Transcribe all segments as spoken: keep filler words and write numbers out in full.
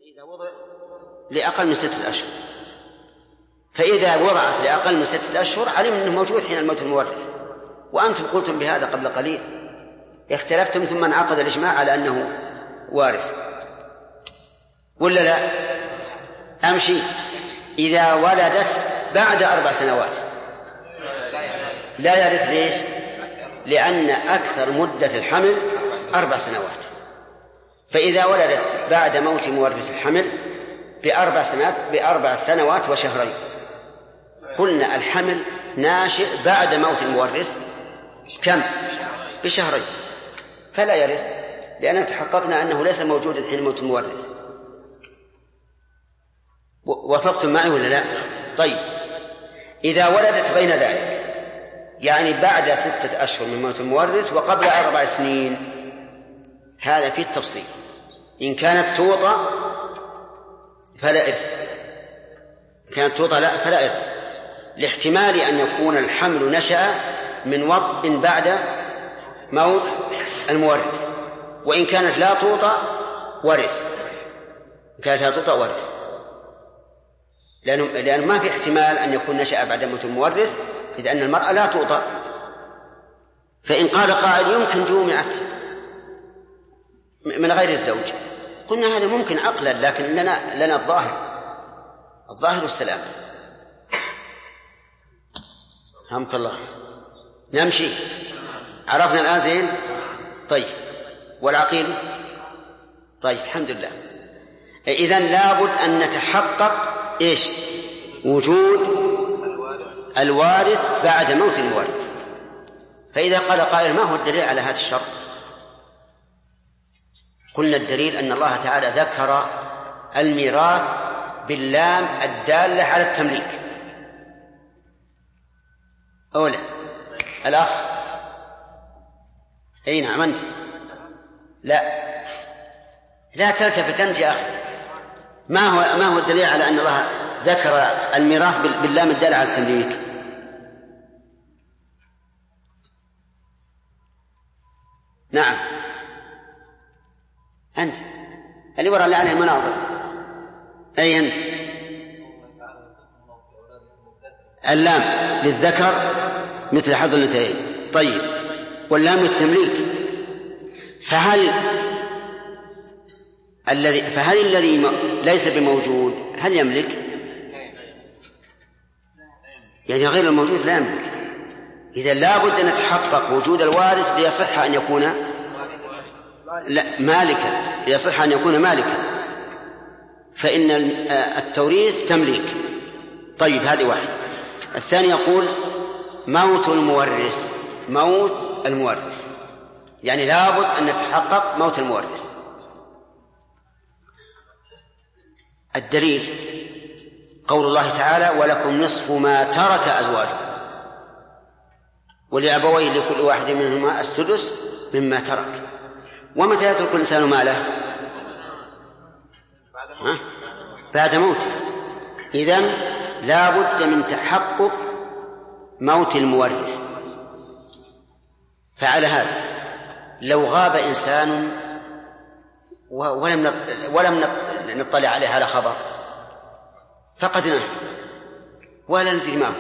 إذا وضع لأقل من ستة أشهر، فإذا وضعت لأقل من ستة أشهر علم أنه موجود حين الموت المورث، وأنتم قلتم بهذا قبل قليل، اختلفتم ثم انعقد الإجماع على أنه وارث ولا لا؟ أمشي. إذا ولدت بعد أربع سنوات لا يرث. ليش؟ لأن أكثر مدة الحمل أربع سنوات، فإذا ولدت بعد موت مورث الحمل بأربع سنوات بأربع سنوات وشهرين، قلنا الحمل ناشئ بعد موت المورث كم؟ بشهرين، فلا يرث، لأننا تحققنا أنه ليس موجودا حين موت المورث. وافقتم معي ولا لا؟ طيب، إذا ولدت بين ذلك، يعني بعد ستة أشهر من موت المورث وقبل أربع سنين، هذا فيه التفصيل. إن كانت توطى فلا إرث، إن كانت توطى لا فلا إرث، لاحتمال أن يكون الحمل نشأ من وطء بعد موت المورث. وإن كانت لا توطى ورث، إن كانت لا توطى ورث، لأنه, لأنه ما في احتمال أن يكون نشأ بعد موت المورث، إذ أن المرأة لا توطى. فإن قال قائل يمكن جمعت من غير الزوج، قلنا هذا ممكن عقلا، لكن لنا, لنا الظاهر الظاهر والسلام. رحمك الله. نمشي، عرفنا الآن زين. طيب، والعقيل؟ طيب، الحمد لله. إذن لابد أن نتحقق إيش؟ وجود الوارث بعد موت المورث. فإذا قال قائل ما هو الدليل على هذا الشرط؟ قلنا الدليل أن الله تعالى ذكر الميراث باللام الدالة على التمليك. أولا الأخ، أي نعم أنت، لا لا تلتفت أنت يا أخي. ما هو ما هو الدليل على أن الله ذكر الميراث باللام الدالة على التمليك؟ نعم أنت اللي وراء اللي عليه المناظر. أي أنت؟ اللام للذكر مثل حظ الأنثيين. طيب، واللام للتمليك. فهل الذي فهل الذي ليس بموجود هل يملك؟ يعني غير الموجود لا يملك. إذا لابد أن نتحقق وجود الوارث ليصح أن يكون لا مالكا، ليصح أن يكون مالكا، فإن التوريث تمليك. طيب، هذه واحد. الثاني يقول موت المورث، موت المورث يعني لابد أن نتحقق موت المورث. الدليل قول الله تعالى ولكم نصف ما ترك أزواجكم ولأبويه لكل واحد منهما السدس مما ترك. ومتى يترك الإنسان ماله؟ ها؟ بعد موته. إذن لا بد من تحقق موت المورث. فعلى هذا لو غاب إنسان ولم ولم نطلع عليه على خبر، فقدناه ولا ندري ما هو،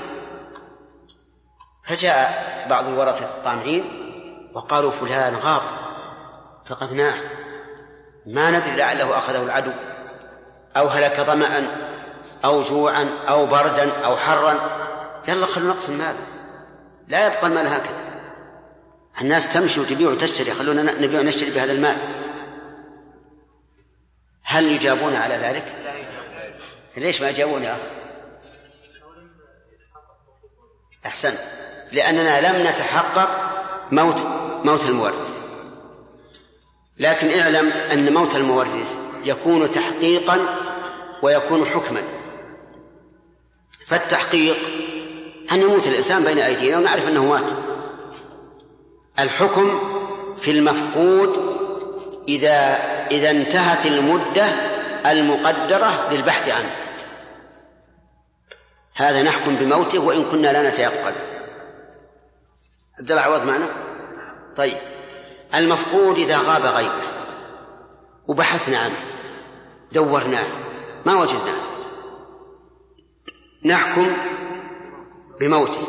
فجاء بعض الورثة الطامعين وقالوا فلان غاب فقدناه، ما ندري لعله أخذه العدو أو هلك ظمأ أو جوعا أو بردا أو حرا. يلا خلونا نقسم ماله، لا يبقى المال هكذا. الناس تمشي وتبيع وتشتري، خلونا نبيع ونشتري بهذا المال. هل يجابون على ذلك؟ ليش ما يجابون يا أخي؟ أحسن، لأننا لم نتحقق موت موت المورث. لكن اعلم أن موت المورث يكون تحقيقا ويكون حكما. فالتحقيق أن يموت الإنسان بين أيدينا ونعرف أنه مات. الحكم في المفقود إذا إذا انتهت المدة المقدرة للبحث عنه، هذا نحكم بموته وإن كنا لا نتيقن. عبد الله عوض معنا؟ طيب، المفقود إذا غاب غيبه وبحثنا عنه دورناه ما وجدناه، نحكم بموته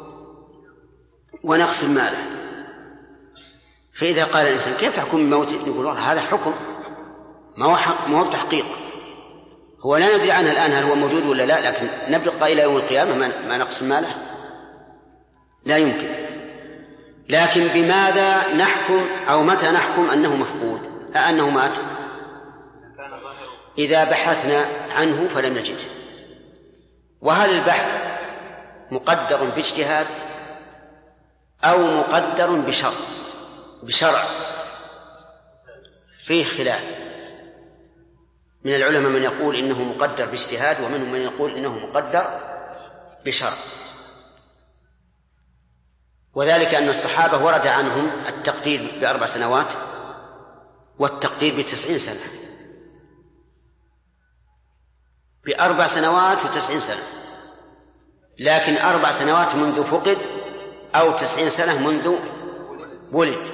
ونقسم ماله. فإذا قال الإنسان كيف تحكم بموته؟ نقول والله هذا حكم ما هو حق، ما هو تحقيق، هو لا ندري عنه الآن هل هو موجود ولا لا، لكن نبقى إلى يوم القيامة ما نقسم ماله، لا يمكن. لكن بماذا نحكم أو متى نحكم أنه مفقود أنه مات؟ إذا بحثنا عنه فلم نجده. وهل البحث مقدر باجتهاد أو مقدر بشرع بشرع فيه خلاف من العلماء، من يقول إنه مقدر باجتهاد ومنهم من يقول إنه مقدر بشرع. وذلك أن الصحابة ورد عنهم التقدير بأربع سنوات والتقدير بتسعين سنة، بأربع سنوات وتسعين سنة، لكن أربع سنوات منذ فقد أو تسعين سنة منذ ولد.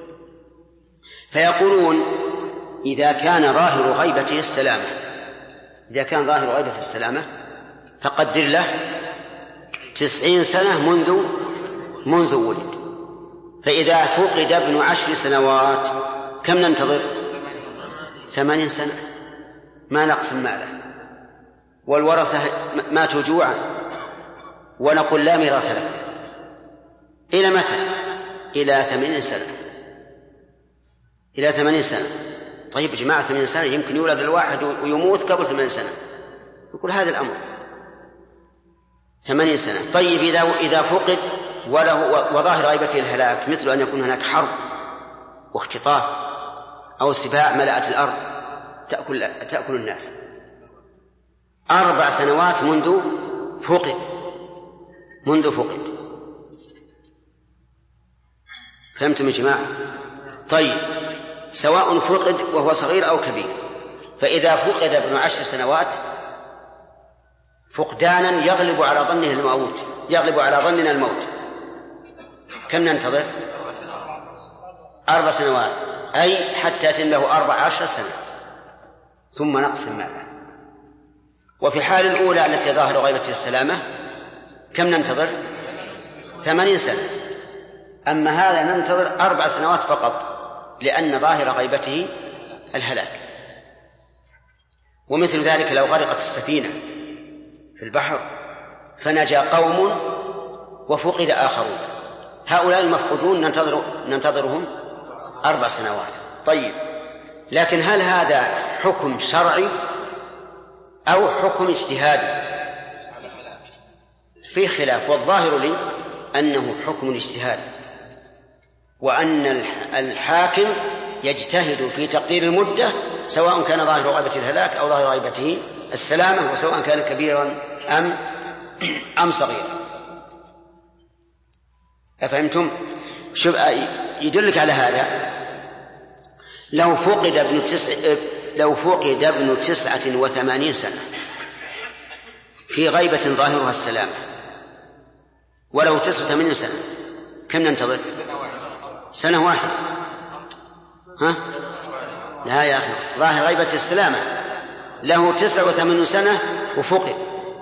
فيقولون إذا كان ظاهر غيبته السلامة إذا كان ظاهر غيبته السلامة فقدر له تسعين سنة منذ منذ ولد. فإذا فقد ابن عشر سنوات كم ننتظر؟ ثمانين سنة، ما نقسم ماله، والورثة ماتوا جوعا ونقول لا ميراث له. إلى متى؟ إلى ثمانين سنة إلى ثمانين سنة. طيب يا جماعة ثمانين سنة يمكن يولد الواحد ويموت قبل ثمانين سنة، يقول هذا الأمر ثمانين سنة. طيب إذا إذا فقد وله وظاهر غيبته الهلاك، مثل أن يكون هناك حرب واختطاف أو سباع ملأت الأرض تأكل تأكل الناس، أربع سنوات منذ فقد منذ فقد فهمتم يا جماعة؟ طيب سواء فقد وهو صغير أو كبير، فإذا فقد ابن عشر سنوات فقدانا يغلب على ظنه الموت يغلب على ظننا الموت، كم ننتظر؟ أربع سنوات، أي حتى يتم له أربع عشر سنة ثم نقسم ماله. وفي حال الأولى التي ظاهر غيبته السلامة كم ننتظر؟ ثمانين سنة. أما هذا ننتظر أربع سنوات فقط لأن ظاهر غيبته الهلاك. ومثل ذلك لو غرقت السفينة في البحر فنجا قوم وفقد آخرون، هؤلاء المفقودون ننتظر ننتظرهم أربع سنوات. طيب لكن هل هذا حكم شرعي أو حكم اجتهادي؟ في خلاف، والظاهر لي أنه حكم اجتهادي، وأن الحاكم يجتهد في تقدير المدة سواء كان ظاهر غيبته الهلاك أو ظاهر غيبته السلامة، وسواء كان كبيرا أم أم صغيرا. أفهمتم؟ شوف يدلك على هذا، لو فقد ابن تسع لو فقد ابن تسعة وثمانين سنة في غيبة ظاهرها السلامة، ولو تسعة وثمانين سنة كم ننتظر؟ سنة واحدة. ها؟ لا يا أخي، ظاهر غيبة السلامة له تسعة وثمانين سنة وفقد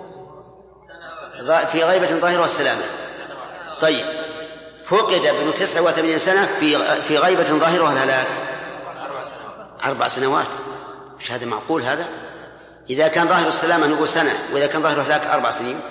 في غيبة ظاهرها السلامة. طيب فقد ابن تسعة وثمانين سنة في في غيبة ظاهرها الهلاك أربع سنوات. مش هذا معقول؟ هذا إذا كان ظاهر السلامة نقول سنة، وإذا كان ظاهر الهلاك أربع سنين،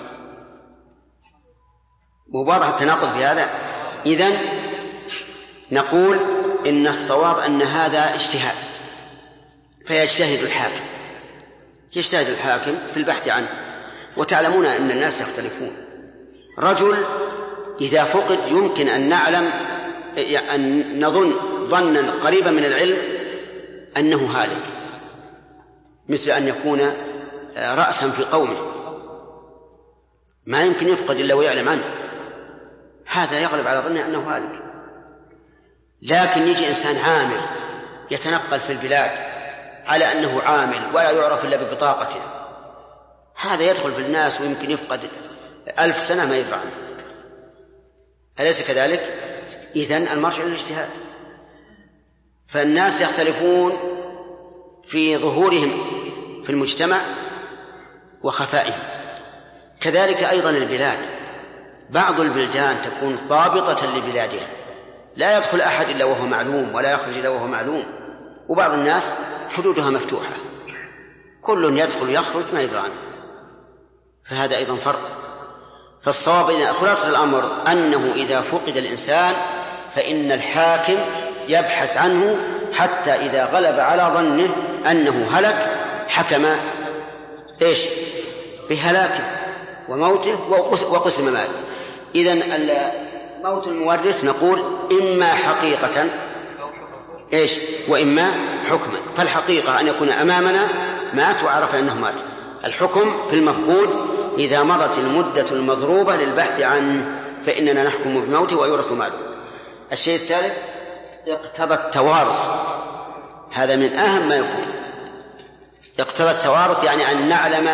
مواضح التناقض في هذا. إذن نقول إن الصواب أن هذا اجتهاد، فيجتهد الحاكم يجتهد الحاكم في البحث عنه. وتعلمون أن الناس يختلفون، رجل إذا فقد يمكن أن نعلم أن نظن ظنا قريبا من العلم أنه هالك، مثل أن يكون رأسا في قومه ما يمكن يفقد إلا ويعلم عنه، هذا يغلب على ظنه أنه هالك. لكن يجي إنسان عامل يتنقل في البلاد على أنه عامل ولا يعرف إلا ببطاقته، هذا يدخل في الناس ويمكن يفقد ألف سنة ما يدرى عنه، أليس كذلك؟ إذن المرجع للاجتهاد. فالناس يختلفون في ظهورهم في المجتمع وخفائه. كذلك أيضا البلاد، بعض البلدان تكون ضابطة لبلادها، لا يدخل أحد إلا وهو معلوم ولا يخرج إلا وهو معلوم، وبعض الناس حدودها مفتوحة، كل يدخل يخرج ما يدري عنه، فهذا أيضا فرق. فالصواب إن خلاصة الأمر أنه إذا فقد الإنسان فإن الحاكم يبحث عنه حتى إذا غلب على ظنه أنه هلك حكم إيش بهلاكه وموته وقسم ماله. إذن موت المورث نقول إما حقيقة إيش وإما حكما. فالحقيقة أن يكون أمامنا مات وعرف أنه مات. الحكم في المفقود إذا مضت المدة المضروبة للبحث عنه فإننا نحكم بموته ويورث ماله. الشيء الثالث اقتضى التوارث، هذا من أهم ما يكون. اقتضى التوارث يعني أن نعلم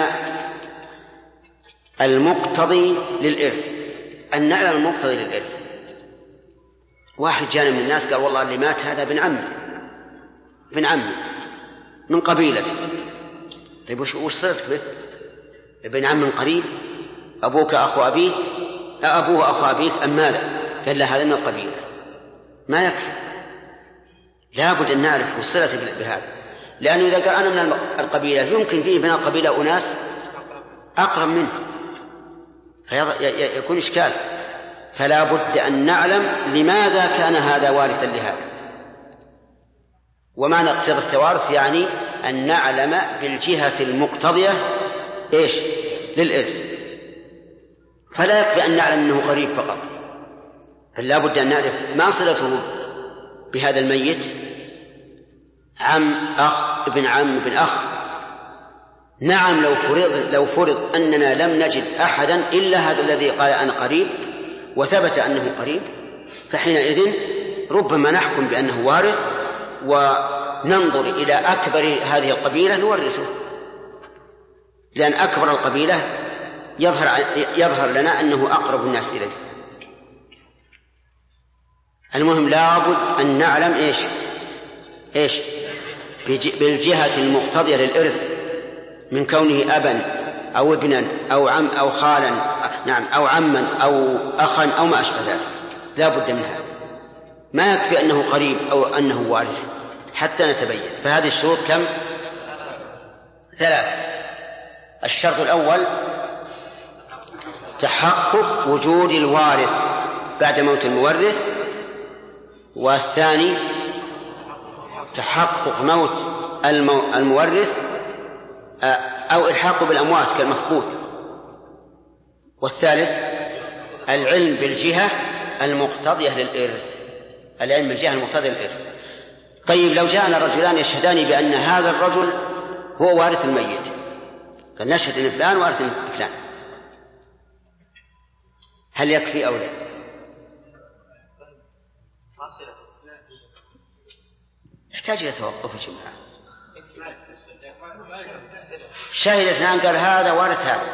المقتضي للإرث، أن نعلم المقتضي للإرث. واحد جانا من الناس قال والله اللي مات هذا ابن عمي ابن عمي من قبيلتي. طيب وش صلتك به؟ ابن عم من قريب، أبوك أخو أبيه، أبوه أخو أبيك أم ماذا؟ قال لا هذا من القبيلة. ما يكفي، لابد أن نعرف الصلة بهذا، لأنه إذا قال أنا من القبيلة يمكن فيه من القبيلة أناس أقرب منه فيكون إشكال. فلا بد أن نعلم لماذا كان هذا وارثا لهذا. ومعنى اقتضاء التوارث يعني أن نعلم بالجهة المقتضية إيش للإرث. فلا يكفي أن نعلم أنه قريب فقط، بل لا بد أن نعرف ما صلته بهذا الميت، عم أخ ابن عم ابن أخ. نعم لو فرض, لو فرض أننا لم نجد أحدا إلا هذا الذي قال أنا قريب وثبت أنه قريب، فحينئذ ربما نحكم بأنه وارث وننظر إلى أكبر هذه القبيلة نورثه، لأن أكبر القبيلة يظهر, يظهر لنا أنه أقرب الناس إليه. المهم لابد أن نعلم إيش إيش بالجهة المقتضية للإرث من كونه أبا أو ابنا أو عم أو خالا نعم أو عما أو أخا أو ما أشبه ذلك. لا بد من هذا، ما يكفي أنه قريب أو أنه وارث حتى نتبين. فهذه الشروط كم؟ ثلاثة. الشرط الأول تحقق وجود الوارث بعد موت المورث، والثاني تحقق موت المورث أو إلحاقه بالأموات كالمفقود، والثالث العلم بالجهة المقتضية للإرث، العلم بالجهة المقتضية للإرث. طيب لو جاءنا رجلان يشهدان بأن هذا الرجل هو وارث الميت، قال نشهد أن فلان وارث فلان، هل يكفي أو لا؟ يحتاج إلى توقف يا جماعة. شهد اثنان قال هذا وارث هذا،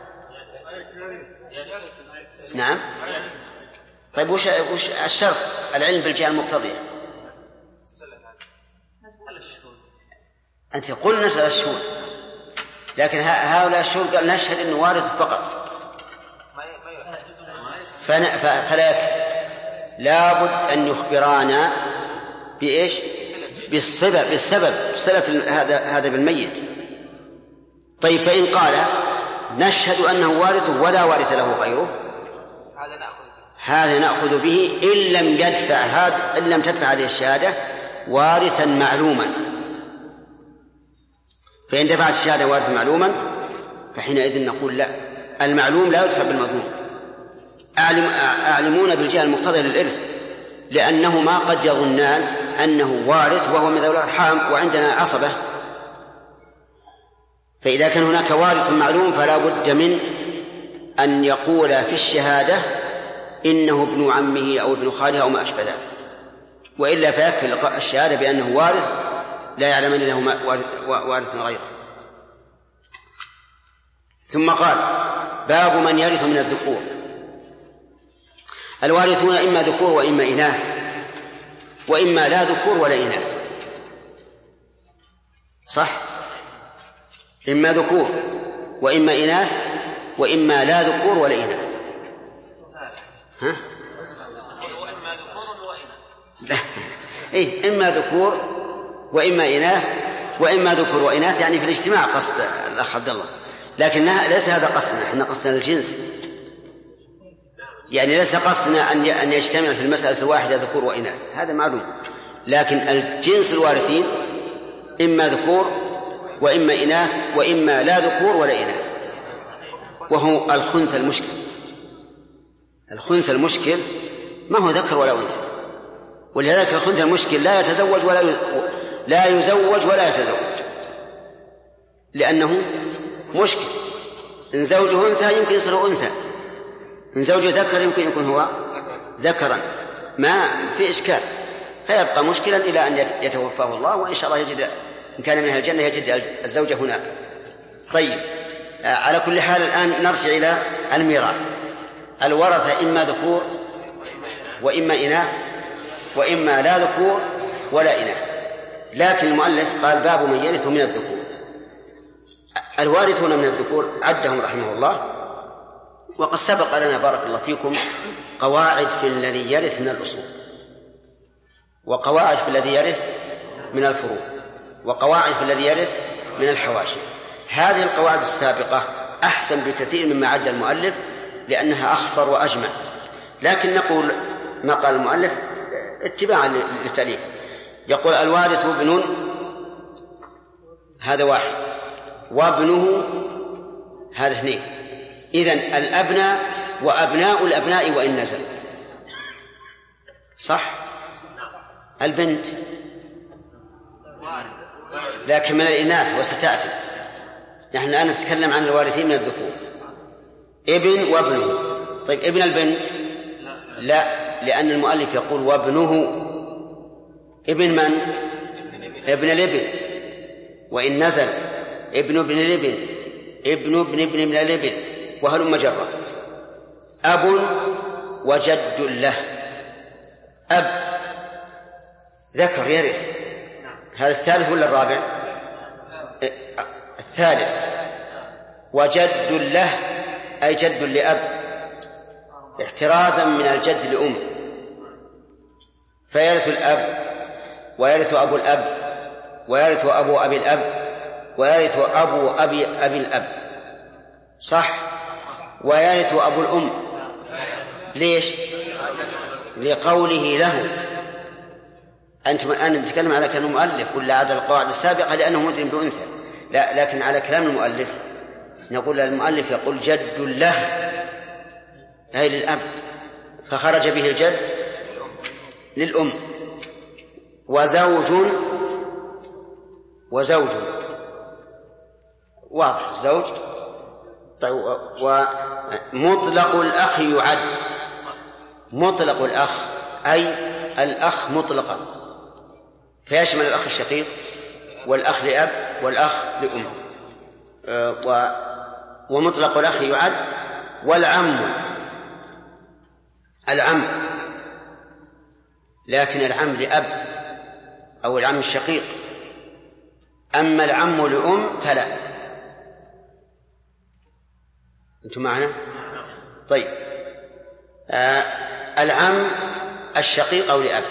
نعم. طيب وش, وش الشرط؟ العلم بالجهة المقتضية. أنت قل نسأل الشهود، لكن هؤلاء الشهود قال نشهد أنه وارث فقط، فلا يكفي، لابد أن يخبرانا بإيش؟ بالسبب بالسبب صلة هذا هذا بالميت. طيب فإن قال نشهد أنه وارث ولا وارث له غيره، هذا نأخذ به إن لم يدفع هذا إن لم تدفع هذه الشهادة وارثا معلوما. فإن دفعت الشهادة وارثا معلوما فحينئذ نقول لا، المعلوم لا يدفع بالمضمون. أعلمون بالجهة المقتضية للإرث، لأنهما قد يظنان أنه وارث وهو من ذوي الأرحام وعندنا عصبة. فإذا كان هناك وارث معلوم فلا بد من أن يقول في الشهادة إنه ابن عمه أو ابن خاله أو ما أشبه ذلك، وإلا فيكفي الشهادة بأنه وارث لا يعلمن له وارث غيره. ثم قال باب من يرث من الذكور. الوارثون إما ذكور وإما إناث، وإما لا ذكور ولا إناث، صح؟ إما ذكور وإما إناث وإما لا ذكور ولا إناث. ها؟ لا. إيه إما ذكور وإما إناث وإما ذكور وإناث، يعني في الاجتماع قصد الأخ عبد الله، لكنها ليس هذا قصدنا، احنا قصدنا الجنس، يعني ليس قصدنا أن أن يجتمع في المسألة الواحدة ذكور وإناث، هذا معلوم، لكن الجنس الوارثين إما ذكور وإما إناث وإما لا ذكور ولا إناث، وهو الخنث المشكل. الخنث المشكل ما هو ذكر ولا أنثى، ولذلك الخنث المشكل لا يتزوج ولا لا يزوج ولا يتزوج، لأنه مشكل. إن زوجه أنثى يمكن يصير أنثى، إن زوجه ذكر يمكن يكون هو ذكرا، ما في إشكال، فيبقى مشكلا إلى أن يتوفاه الله، وإن شاء الله يجد إن كان من أهل الجنة يجد الزوجة هناك. طيب، على كل حال الآن نرجع إلى الميراث. الورثة إما ذكور وإما إناث وإما لا ذكور ولا إناث، لكن المؤلف قال باب من يرث من الذكور. الوارثون من الذكور عدهم رحمه الله، وقد سبق لنا بارك الله فيكم قواعد في الذي يرث من الأصول، وقواعد في الذي يرث من الفروع، وقواعد في الذي يرث من الحواشي. هذه القواعد السابقة أحسن بكثير مما عد المؤلف، لأنها أخصر وأجمع، لكن نقول ما قال المؤلف اتباعا للتأليف. يقول الوارث ابن، هذا واحد، وابنه هذا اثنين، إذن الأبناء وأبناء الأبناء وإن نزل، صح؟ البنت لكن من الإناث وستأتي، نحن الآن نتكلم عن الوارثين من الذكور، ابن وابنه. طيب ابن البنت لا، لأن المؤلف يقول وابنه. ابن من؟ ابن الابن، وإن نزل ابن ابن الابن، ابن ابن ابن ابن الابن، وهلم جرا. أب وجد له، أب ذكر يرث، هذا الثالث ولا الرابع؟ الثالث. وجد له أي جد لأب، احترازا من الجد لأم، فيرث الأب ويرث أبو الأب ويرث أبو أبي الأب ويرث أبو أبي أبي الأب، صح؟ ويرث أبو الأم. ليش؟ لقوله له. أنتم الآن نتكلم على كلام المؤلف ولا على القواعد السابقة لأنه مدرم بأنثى؟ لا، لكن على كلام المؤلف نقول المؤلف يقول جد له أي للأب، فخرج به الجد للأم. وزوج وزوج واضح الزوج. طيب، ومطلق الأخ يعد، مطلق الأخ أي الأخ مطلقا، فيشمل الأخ الشقيق والأخ لأب والأخ لأم. ومطلق الأخ يعد. والعم، العم لكن العم لأب أو العم الشقيق، أما العم لأم فلا. أنتم معنا؟ طيب، آه العم الشقيق أو لأب،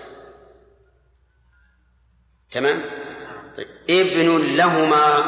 تمام؟ طيب. ابن لهما،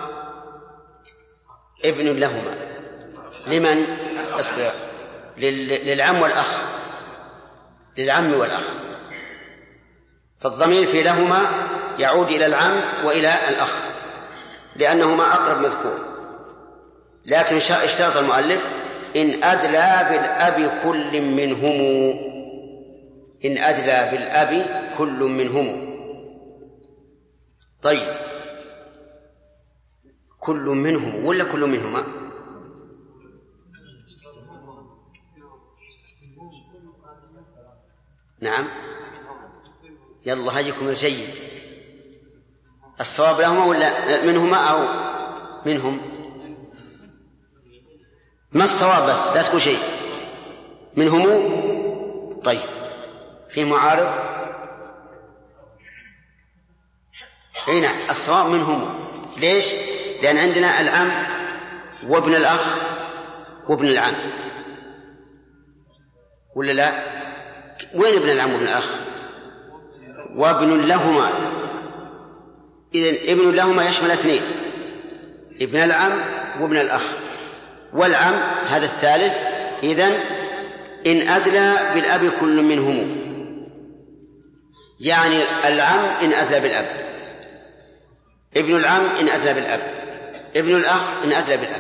ابن لهما لمن؟ أصبر، للعم والأخ، للعم والأخ، فالضمير في لهما يعود إلى العم وإلى الأخ لأنهما أقرب مذكور. لكن اشترط المؤلف إن أدلى بالأب كل منهم، إن أدلى بالأب كل منهم. طيب، كل منهم ولا كل منهما؟ نعم، يلا هاجيكم الجيد. الصواب لهما ولا منهما أو منهم؟ ما الصواب؟ بس لا تقول شيء. منهم. طيب، في معارض؟ اي نعم، الصواب منهم. ليش؟ لأن عندنا العم وابن الأخ وابن العم، ولا لا؟ وين ابن العم وابن الأخ؟ وابن لهما. إذن ابن لهما يشمل اثنين، ابن العم وابن الأخ، والعم هذا الثالث. إذن إن أدلى بالأب كل منهم، يعني العم إن أدلى بالأب، ابن العم إن أدلى بالأب، ابن الأخ إن أدلى بالأب.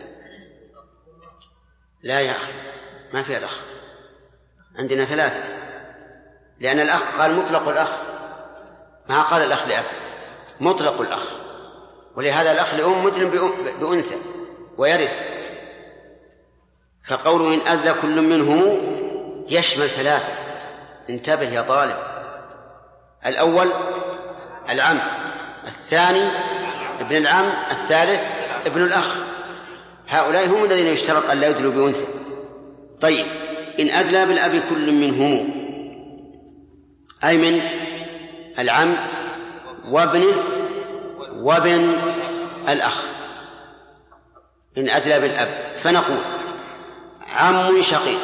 لا يا أخي، ما في الأخ، عندنا ثلاثة، لأن الأخ قال مطلق الأخ، ما قال الأخ لأب، مطلق الأخ، ولهذا الأخ لأم مثل بأنثى ويرث. فقوله إن أدلى كل منهم يشمل ثلاثة. انتبه يا طالب، الأول العم، الثاني ابن العم، الثالث ابن الأخ. هؤلاء هم الذين يشترط أن لا يدلوا بأنثى. طيب، إن أدلى بالأب كل منهم، أي من العم وابنه وابن الأخ، إن أدلى بالأب، فنقول عم شقيق.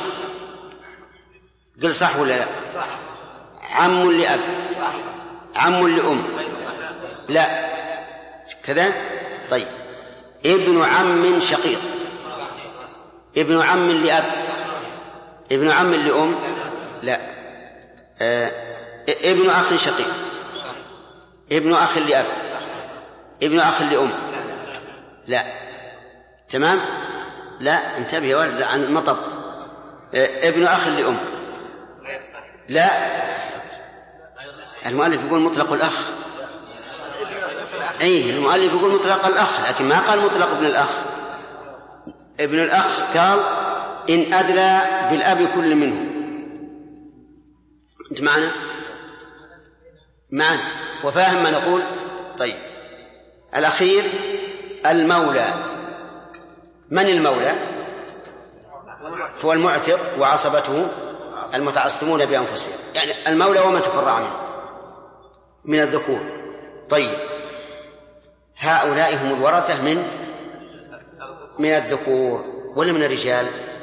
قل صح ولا لا؟ عم لأب، عم لأم، لا كذا. طيب، ابن عم شقيق، ابن عم لأب، ابن عم لأم، لا. آه. ابن أخ شقيق، ابن أخ لأب، ابن أخ لأم، لا. تمام؟ لا، انتبه يا ولد عن المطب. آه. ابن أخ لأم، لا. المؤلف يقول مطلق الأخ، أي المؤلف يقول مطلق الأخ، لكن ما قال مطلق ابن الأخ. ابن الأخ قال إن أدلى بالأب كل منهم. أنت معنا؟ معنا وفاهم ما نقول؟ طيب، الأخير المولى. من المولى؟ هو المعتق وعصبته المتعصمون بأنفسهم، يعني المولى ومن تفرع منه من الذكور. طيب، هؤلاء هم الورثة من من الذكور ولا من الرجال؟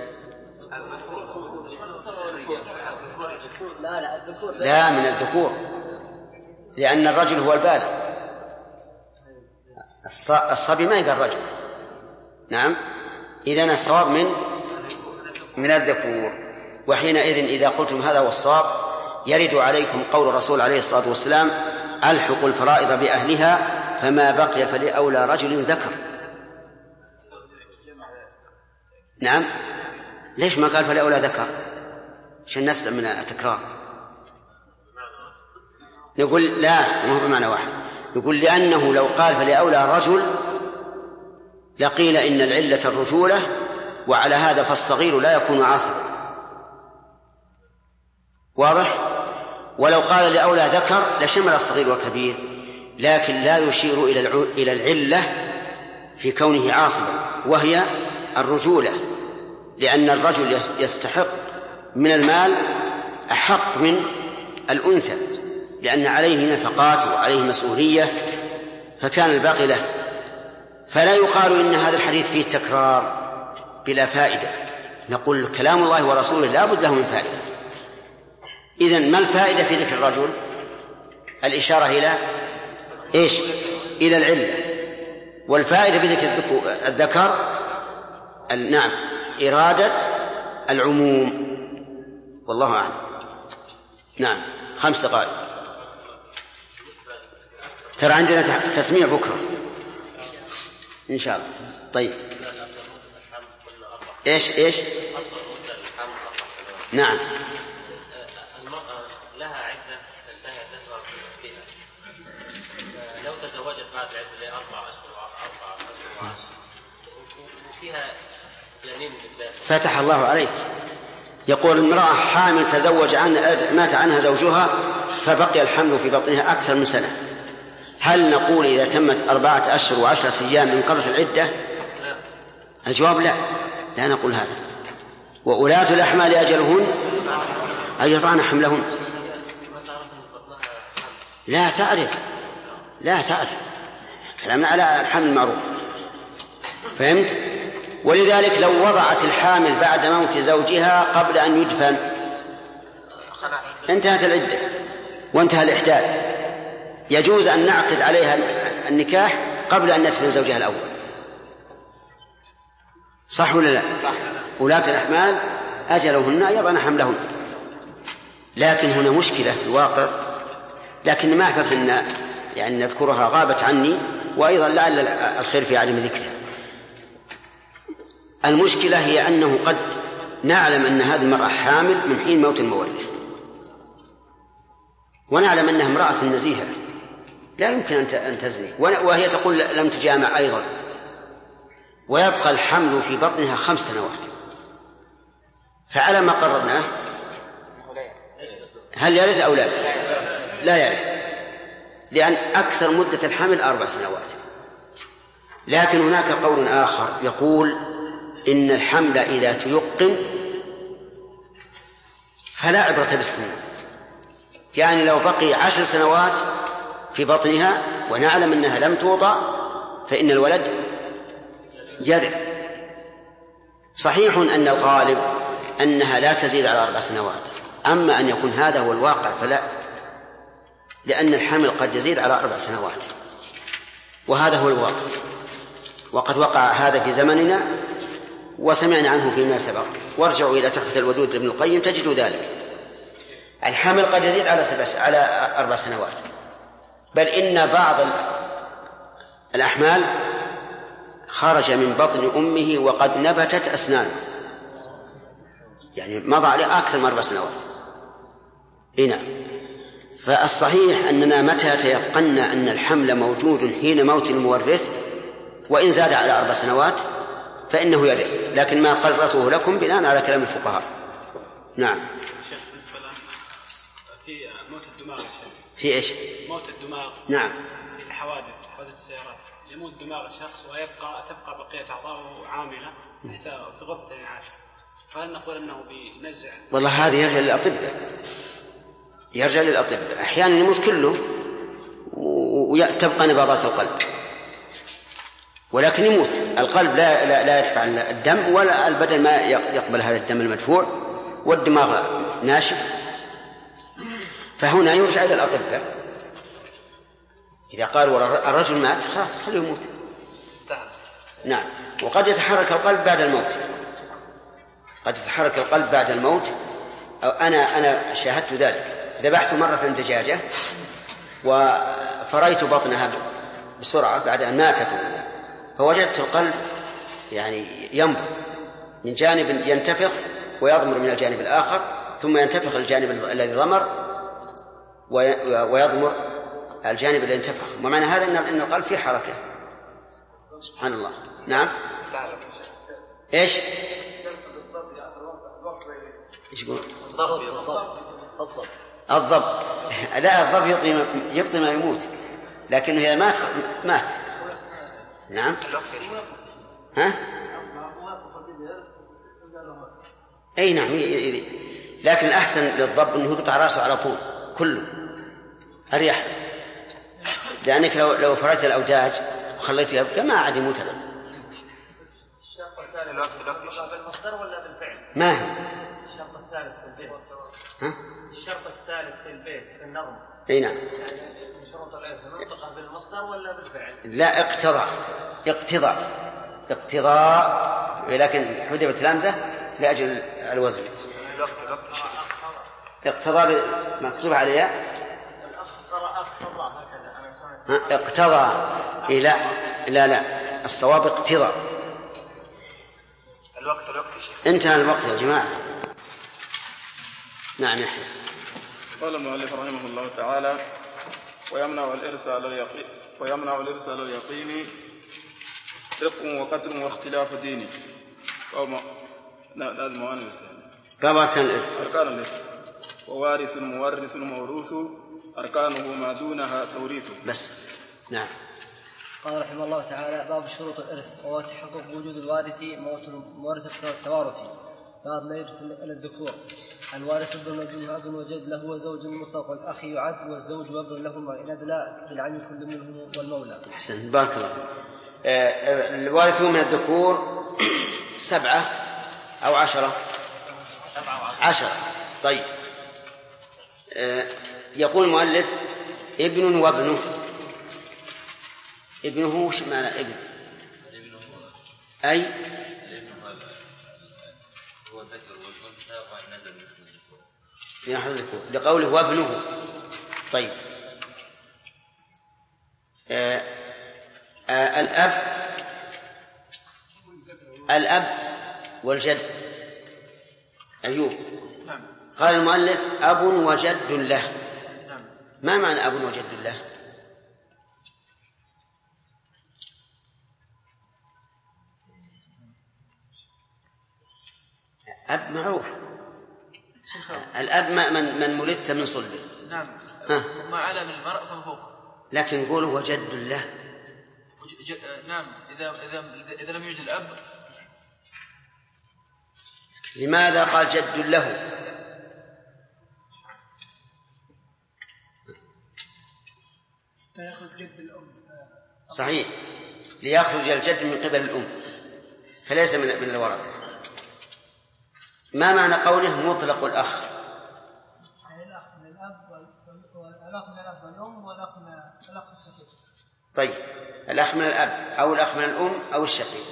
لا، من الذكور، لأن الرجل هو البالغ، الصبي ما يقال رجل. نعم، إذن الصواب من من الذكور. وحينئذ إذا قلتم هذا هو الصواب يرد عليكم قول الرسول عليه الصلاة والسلام ألحقوا الفرائض بأهلها فما بقي فلأولى رجل ذكر. نعم، ليش ما قال فلأولى ذكر؟ عشان نسلم من التكرار. نقول لا، ما هو بمعنى واحد. نقول لأنه لو قال فلأولى رجل لقيل إن العلة الرجولة، وعلى هذا فالصغير لا يكون عاصبا. واضح؟ ولو قال لأولى ذكر لشمل الصغير والكبير، لكن لا يشير إلى العلة في كونه عاصبا، وهي الرجولة، لأن الرجل يستحق من المال أحق من الأنثى، لأن عليه نفقات وعليه مسؤولية، فكان الباقي له. فلا يقال إن هذا الحديث فيه تكرار بلا فائدة. نقول كلام الله ورسوله لا بد له من فائدة. إذن ما الفائدة في ذكر الرجل؟ الإشارة إلى إيش؟ إلى العلة. والفائدة في ذكر الذكر نعم إرادة العموم. والله أعلم. نعم، خمس دقائق. ترى عندنا تسميع بكرة إن شاء الله. طيب، إيش إيش؟ نعم، المرأة لها عدة تنتهي تزوج فيها، لو تزوجت بعد العدة لأربع أشهر وأربع أشهر وفيها جنين بالداخل. فتح الله عليك. يقول المرأة حامل تزوج عن مات عنها زوجها فبقي الحمل في بطنها أكثر من سنة، هل نقول إذا تمت أربعة أشهر وعشرة أيام انقضت العدة؟ الجواب لا، لا نقول هذا. وأولاة الأحمال أجلهن أن يضعن حملهن. لا تعرف، لا تعرف، كلامنا على الحمل المعروف. فهمت؟ ولذلك لو وضعت الحامل بعد موت زوجها قبل أن يدفن انتهت العدة وانتهى الإحداث، يجوز أن نعقد عليها النكاح قبل أن ندفن زوجها الأول. صح ولا لا؟ صح. ولاة الأحمال أجلهن يضعن حملهن. لكن هنا مشكلة في الواقع، لكن ما أحببت أن يعني نذكرها، غابت عني، وأيضا لعل الخير في عدم ذكرها. المشكلة هي أنه قد نعلم أن هذه المرأة حامل من حين موت المورث، ونعلم أنها امرأة نزيهة لا يمكن أن تزني، وهي تقول لم تجامع أيضا، ويبقى الحمل في بطنها خمس سنوات. فعلى ما قررناه هل يرث أو لا؟ لا يرث، لأن أكثر مدة الحمل أربع سنوات. لكن هناك قول آخر يقول إن الحمل إذا تيقن فلا عبرة بالسنين، يعني لو بقي عشر سنوات في بطنها ونعلم أنها لم توضع فإن الولد يرث. صحيح أن الغالب أنها لا تزيد على أربع سنوات، أما أن يكون هذا هو الواقع فلا، لأن الحمل قد يزيد على أربع سنوات، وهذا هو الواقع، وقد وقع هذا في زمننا وسمعنا عنه فيما سبق. وارجعوا إلى تحفة الودود لابن القيم تجدوا ذلك. الحمل قد يزيد على سبع على أربع سنوات، بل إن بعض الأحمال خرج من بطن أمه وقد نبتت أسنانه، يعني مضى عليه أكثر من أربع سنوات. هنا فالصحيح أننا متى تيقنا أن الحمل موجود حين موت المورث وإن زاد على أربع سنوات فإنه يرث، لكن ما قررته لكم بناء على كلام الفقهاء. نعم. شيخ بالنسبة لنا في موت الدماغ، في إيش؟ موت الدماغ. نعم. في الحوادث، حوادث السيارات، يموت دماغ الشخص ويبقى تبقى بقية أعضاءه عاملة حتى في غرفة الإنعاش، فهل نقول أنه بنزع؟ والله هذه يرجع للأطباء، يرجع للأطباء. أحيانا يموت كله وتبقى نبضات القلب، ولكن يموت القلب لا لا, لا يدفع الدم، ولا البدن ما يقبل هذا الدم المدفوع، والدماغ ناشف. فهنا يرجع إلى الأطباء، إذا قالوا الرجل مات خلاص خليه يموت. نعم. وقد يتحرك القلب بعد الموت، قد يتحرك القلب بعد الموت. أو أنا أنا شاهدت ذلك. ذبحت مرة دجاجة وفريت بطنها بسرعة بعد أن ماتت، فوجدت القلب يعني ينبض من جانب ينتفخ ويضمر من الجانب الآخر، ثم ينتفخ الجانب الذي ضمر ويضمر الجانب الذي ينتفخ. ومعنى هذا أن القلب فيه حركة. سبحان الله. نعم. إيش؟ إيش يقول؟ الضبط الضبط الضبط. لا، الضبط يبطي يبطي ما يموت، لكنه إذا مات مات. نعم. ها؟ أي نعم. لكن الأحسن للضب أنه يقطع رأسه على طول كله، أريح، لأنك لو لو فريت الأوداج وخليته يبقى ما عاد يموت أبدا. الشرط الثاني بالمصدر ولا بالفعل؟ ما هي؟ الشرط الثالث في البيت. ها؟ الشرط الثالث في البيت في النظم. أي نعم. يعني شروط العلم ننطق بالمصدر ولا بالفعل؟ لا، اقتضاء اقتضاء اقتضاء، لكن حذفت الهمزة لأجل الوزن. اقتضى مكتوب عليها اقتضى. إيه لا لا لا الصواب اقتضى. الوقت الوقت انتهى الوقت يا جماعة. نعم يحيى. قال المؤلف رحمه الله تعالى: ويمنع الإرث على اليقين ويمنع الإرث على اليقين رق وقدر واختلاف ديني. وما هذا الموانع الثانية. باب أركان الإرث. أركان الإرث: ووارث مورث موروث أركانه ما دونها توريث. بس. نعم. قال رحمه الله تعالى: باب شروط الإرث، وهو تحقق وجود الوارث موت المورث التوارث. باب ما يرث الذكور: الوارث ابن وأب وجد له وزوج مطلق، الأخ يعد والزوج وابن لهما إن أدلى بالعم كل منهم والمولى. أحسن، بارك الله. الوارثون من الذكور سبعة أو عشرة؟ عشرة. طيب، يقول المؤلف ابن وابنه. ابنه وش معنى ابن؟ أي هو ذكر والأنثى وإن نزل من أحد الذكور لقوله وابنه. طيب، آه آه الأب الأب والجد. أيوب قال المؤلف أب وجد له. ما معنى أب وجد له؟ أب معروف، الأب من من ولدت من صلبه. نعم. ها. ما على من المرء فهو فوق. لكن قوله وجد له. ج... نعم. إذا إذا إذا لم يوجد الأب. لماذا قال جد له؟ فيأخذ جد الأم. صحيح، ليخرج الجد من قبل الأم فليس من من الورثة. ما معنى قوله مطلق الأخ؟ الأخ من الأب والأخ من الأب والأم والأخ من الأخ الشقيق. طيب، الأخ من الأب أو الأخ من الأم أو الشقيق.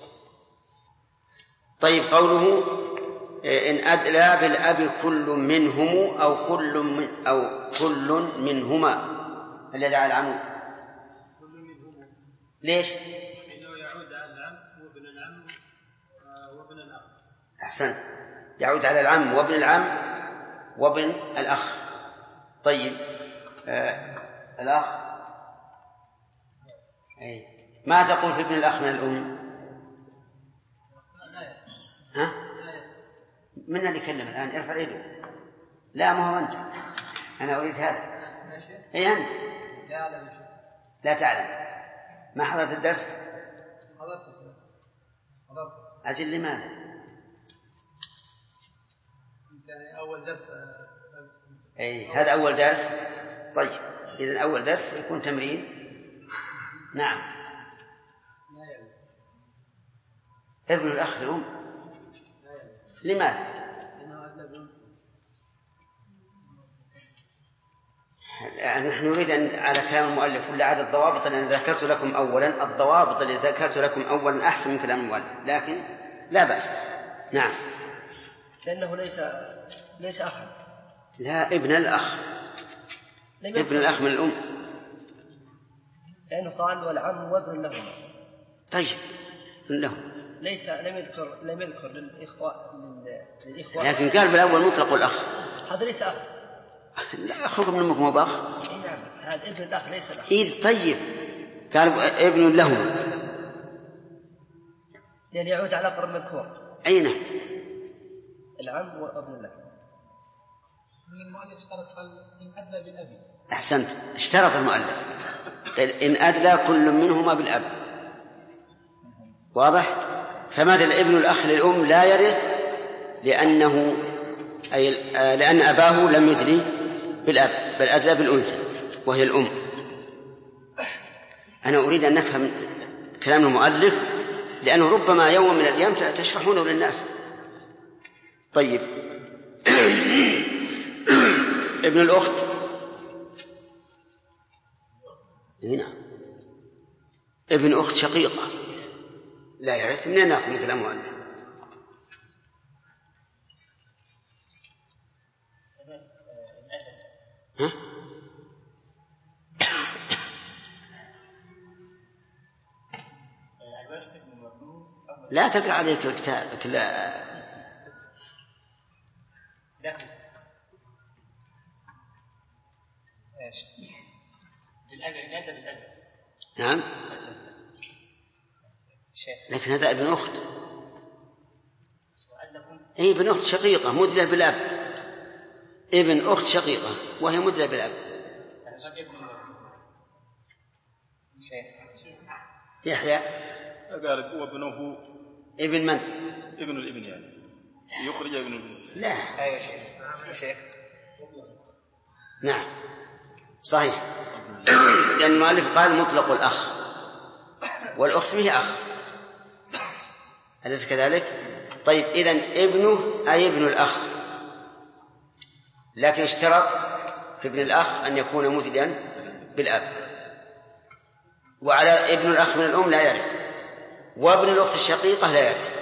طيب، قوله إن أدلى بالأب كل منهم أو كل من أو كل منهما الذي على العمود. كل منهما ليش؟ إنه يعود على العم وابن العم وابن الأخ. أحسنت، يعود على العم وابن العم وابن الأخ. طيب، آه الأخ أي ما تقول في ابن الأخ من الأم؟ ها؟ من اللي يكلم الآن؟ ارفع يده. لا، ما هو أنت، أنا أريد هذا. أي أنت لا تعلم. ما حضرت الدرس؟ أجل لماذا؟ يعني أول درس. أي هذا أول درس. طيب، إذن أول درس يكون تمرين. نعم. ابن الأخ لأم. لماذا؟ نحن نريد أن على كلام المؤلف ولا عدد الضوابط التي ذكرت لكم أولا. الضوابط التي ذكرت لكم أولا أحسن من كلام المؤلف، لكن لا بأس. نعم. لأنه ليس ليس أخا. لا، ابن الأخ. ابن الأخ من الأم. لأنه قال والعم وابن لهما. طيب، ابن لهم. ليس لم يذكر لم يذكر للإخوة للإخوة. لكن قال بالأول مطلق الأخ. هذا ليس أخ. لا، أخوك من أمك مو بأخ. نعم، هذا ابن الأخ ليس الأخ. إيه طيب، قال ابن لهما. يعني يعود على أقرب مذكور. أين؟ العم وابن له. المؤلف اشترط إن أدلى بالأب. أحسنت، اشترط المؤلف إن أدلى كل منهما بالأب. واضح؟ فمثل ابن الأخ للأم لا يرث لأنه أي لأن أباه لم يدلي بالأب بل أدلى بالأنثى وهي الأم. أنا أريد أن نفهم كلام المؤلف لأنه ربما يوم من الأيام تشرحونه للناس. طيب، ابن الأخت هنا ابن أخت شقيقة لا يعرف. منين نأخذ من كلام المؤلف؟ ها؟ لا تقرأ عليك الكتاب لا. نعم، لكن هذا ابن أخت. أي ابن أخت شقيقة مدلة بالأب. ابن أخت شقيقة وهي مدلة بالأب. يحيى قال هو ابنه. ابن من؟ ابن الابن يعني يخرج ابن الابن. لا. أيوة شيخ. نعم صحيح، لأن المؤلف قال مطلق الأخ والأخت به أخ، أليس كذلك؟ طيب إذن ابنه أي ابن الأخ، لكن اشترط في ابن الأخ أن يكون مدليا بالأب، وعلى ابن الأخ من الأم لا يرث، وابن الأخت الشقيقة لا يرث.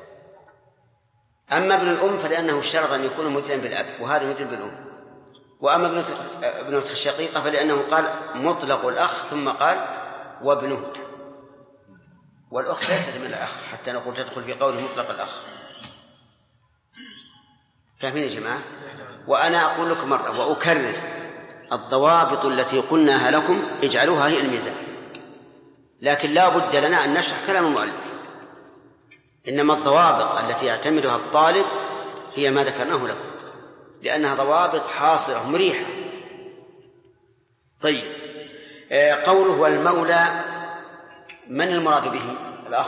أما ابن الأم فلأنه اشترط أن يكون مدليا بالأب، وهذا مدل بالأم. وأما ابن الأخت الشقيقة فلأنه قال مطلق الأخ ثم قال وابنه، والأخت ليست من الأخ حتى نقول تدخل في قوله مطلق الأخ. فاهمين يا جماعة؟ وأنا أقول لكم مرة وأكرر، الضوابط التي قلناها لكم اجعلوها هي الميزان، لكن لا بد لنا أن نشرح كلام المؤلف. إنما الضوابط التي يعتمدها الطالب هي ما ذكرناه لكم، لأنها ضوابط حاصرة مريحة. طيب، قوله والمولى، من المراد به؟ الأخ؟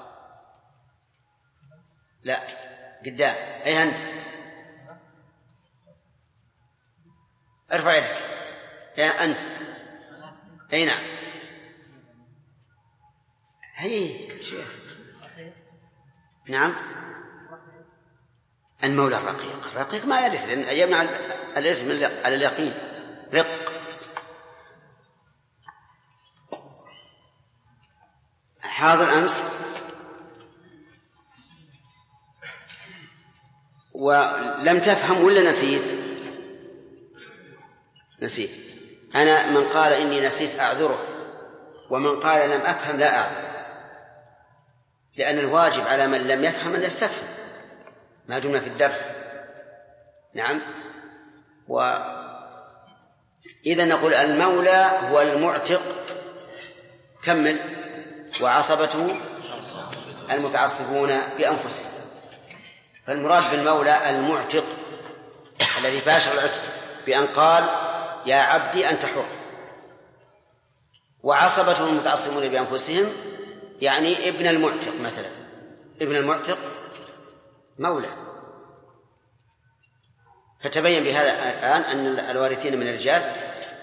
لا، قدام. أي أنت؟ ارفع يدك. يا أنت؟ أي نعم. هي شيخ. نعم، المولى الرقيق. الرقيق ما يرث، لأن يمنع الإرث على اليقين. رق. حاضر أمس ولم تفهم ولا نسيت؟ نسيت. أنا من قال إني نسيت أعذره، ومن قال لم أفهم لا أعذر، لأن الواجب على من لم يفهم أن يستفهم ما دمنا في الدرس. نعم. وإذا نقول المولى هو المعتق، كمل، وعصبته المتعصبون بأنفسهم. فالمراد بالمولى المعتق الذي باشر العتق بأن قال يا عبدي أنت حر. وعصبته المتعصبون بأنفسهم يعني ابن المعتق مثلا، ابن المعتق مولى. فتبين بهذا الآن أن الوارثين من الرجال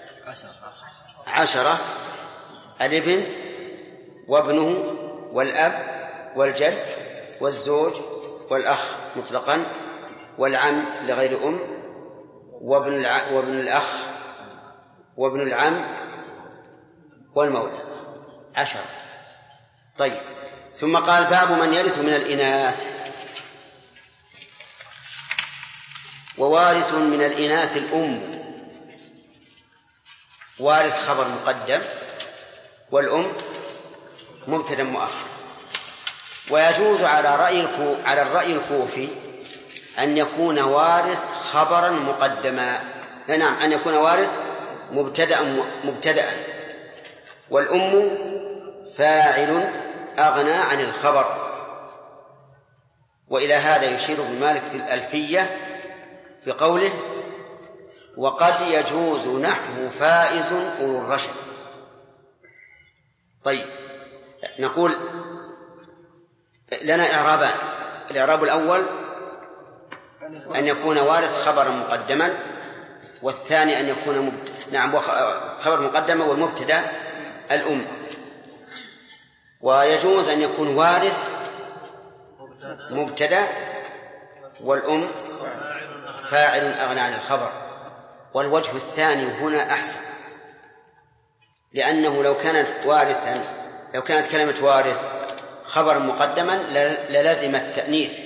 عشرة: الابن وابنه والأب والجد والزوج والأخ مطلقا والعم لغير أم وابن, الع... وابن الأخ وابن العم والمولى، عشرة. طيب، ثم قال باب من يرث من الإناث. ووارث من الإناث الأم، وارث خبر مقدم، والأم مبتدأ مؤخر. ويجوز على رأي على الرأي الكوفي أن يكون وارث خبرا مقدما، نعم، أن يكون وارث مبتدأ مبتدأ والأم فاعل أغنى عن الخبر. وإلى هذا يشير ابن مالك في الألفية في قوله وقد يجوز نحو فائز أولو الرشد. طيب، نقول لنا إعرابان. الإعراب الأول أن يكون وارث خبرا مقدما، والثاني أن يكون مبت... نعم خبر مقدما والمبتدأ الأم. ويجوز أن يكون وارث مبتدأ والأم فاعل أغنى عن الخبر. والوجه الثاني هنا أحسن، لأنه لو كانت وارثا لو كانت كلمة وارث خبرا مقدما للازم التأنيث،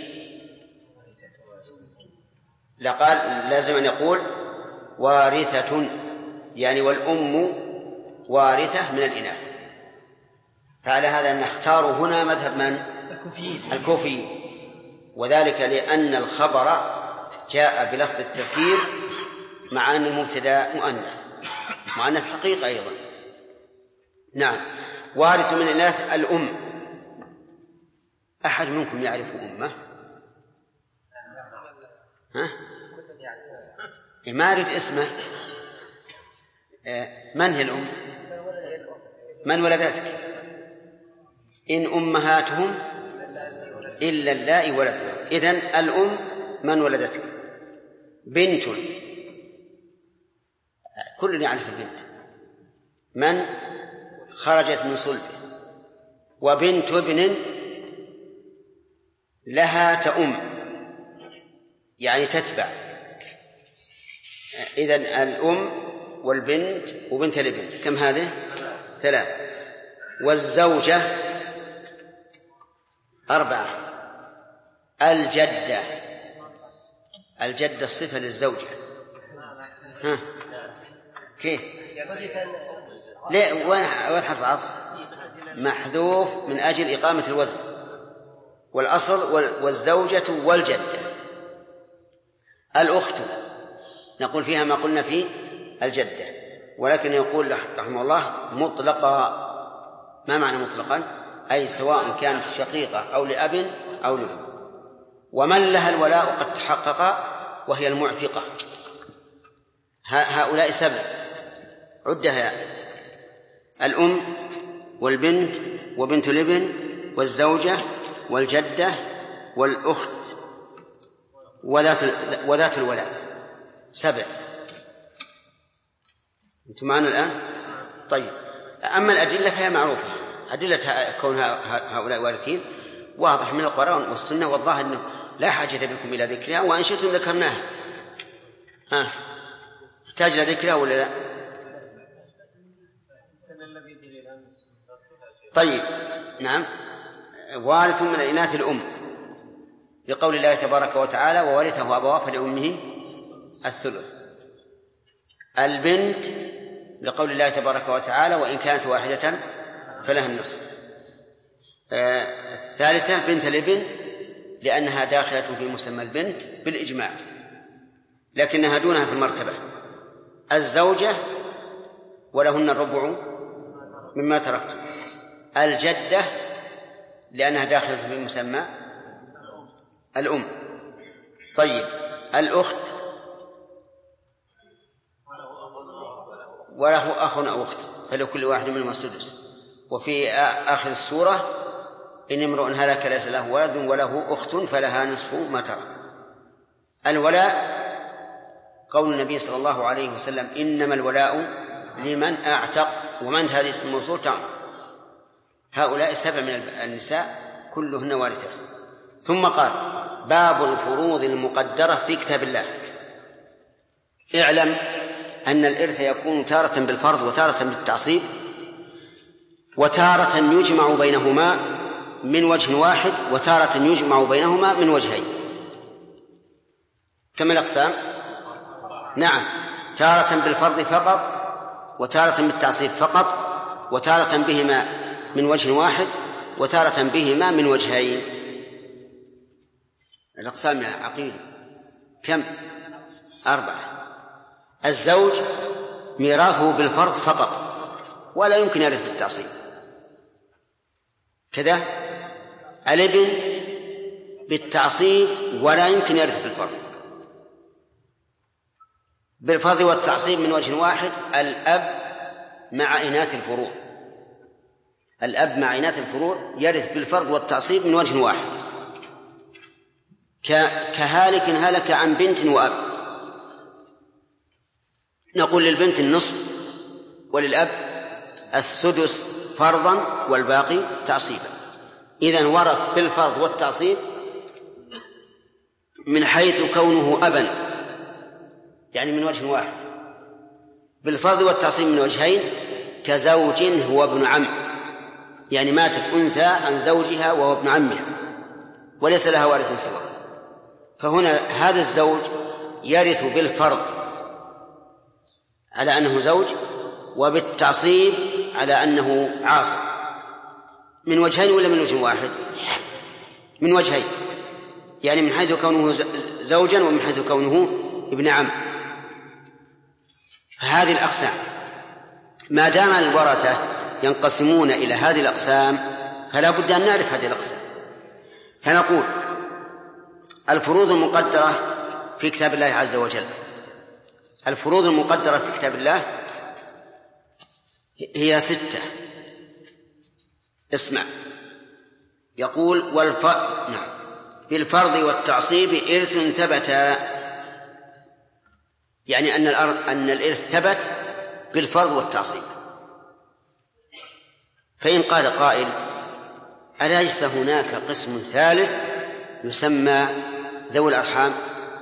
لقال لازم أن يقول وارثة، يعني والأم وارثة من الإناث. فعلى هذا نختار هنا مذهب من؟ الكوفي، وذلك لأن الخبر جاء بلفظ التذكير مع أن المبتدأ مؤنث مؤنث حقيقة أيضا. نعم. وارث من الإناث الأم. أحد منكم يعرف أمه؟ ها؟ ما أريد اسمه. من هي الأم؟ من ولدتك؟ إن أمهاتهم إلا اللائي ولدتهم. إذن الأم من ولدتك. بنت، كل يعرف البنت، من خرجت من صلبه. وبنت ابن لها تأم يعني تتبع. إذن الأم والبنت وبنت الابن كم هذه؟ ثلاث. والزوجة أربعة. الجدة الجدة الصفة للزوجة. ها كيف؟ لا وين حرف عطف؟ محذوف من أجل إقامة الوزن. والأصل والزوجة والجدة. الأخت نقول فيها ما قلنا في الجدة، ولكن يقول رحمه الله مطلقا. ما معنى مطلقا؟ أي سواء كانت شقيقة أو لأب أو لأم. ومن لها الولاء قد تحقق وهي المعتقة. هؤلاء سبع عدها: الأم والبنت وبنت الابن والزوجة والجدة والأخت وذات وذات الولاء. سبع. أنتم معنا الآن؟ طيب. أما الأدلة فهي معروفة. أدلة كون هؤلاء وارثين واضح من القرآن والسنة، والظاهر أنه لا حاجة بكم إلى ذكرها، وإن شئتم ذكرناها. ها تحتاج إلى ذكرها ولا لا؟ طيب. نعم. وارث من الإناث الأم لقول الله تبارك وتعالى: وورثه أبواه فلأمه الثلث. البنت لقول الله تبارك وتعالى: وإن كانت واحدة فلها النصف. آه الثالثة بنت الابن لأنها داخلة في مسمى البنت بالإجماع، لكنها دونها في المرتبة. الزوجة ولهن الربع مما تركت. الجدة لأنها داخلة في مسمى الأم. طيب. الأخت وله أخ أو أخت فلكل واحد منهم السدس. وفي آخر السورة: إن امرؤ هلك ليس له ولد وله أخت فلها نصف ما ترك. الولاء قول النبي صلى الله عليه وسلم: إنما الولاء لمن أعتق. ومن هذه اسم الموصول تعمل. هؤلاء السبع من النساء كلهن وارثات. ثم قال: باب الفروض المقدرة في كتاب الله. اعلم أن الإرث يكون تارة بالفرض وتارة بالتعصيب، وتارة يجمع بينهما من وجه واحد، وتارة يجمع بينهما من وجهين. كم الأقسام؟ نعم. تارة بالفرض فقط، وتارة بالتعصيب فقط، وتارة بهما من وجه واحد، وتارة بهما من وجهين. الأقسام يا عقيل كم؟ أربعة. الزوج ميراثه بالفرض فقط ولا يمكن يرث بالتعصيب كذا. الابن بالتعصيب ولا يمكن يرث بالفرض. بالفرض والتعصيب من وجه واحد: الأب مع إناث الفروع. الأب مع إناث الفروع يرث بالفرض والتعصيب من وجه واحد، كهالك هلك عن بنت وأب. نقول للبنت النصف وللأب السدس فرضا والباقي تعصيبا. إذن ورث بالفرض والتعصيب من حيث كونه أبا، يعني من وجه واحد. بالفرض والتعصيب من وجهين، كزوج هو ابن عم، يعني ماتت أنثى عن زوجها وهو ابن عمها وليس لها وارث سواه. فهنا هذا الزوج يرث بالفرض على أنه زوج، وبالتعصيب على أنه عاصب. من وجهين ولا من وجه واحد؟ من وجهين، يعني من حيث كونه زوجا ومن حيث كونه ابن عم. فهذه الأقسام ما دام الورثة ينقسمون إلى هذه الأقسام فلا بد أن نعرف هذه الأقسام. فنقول: الفروض المقدرة في كتاب الله عز وجل. الفروض المقدرة في كتاب الله هي ستة. اسمع، يقول: والف... نعم. بالفرض والتعصيب إرث ثبتا، يعني أن الأرض أن الإرث ثبت بالفرض والتعصيب. فإن قال قائل: أليس هناك قسم ثالث يسمى ذوي الأرحام؟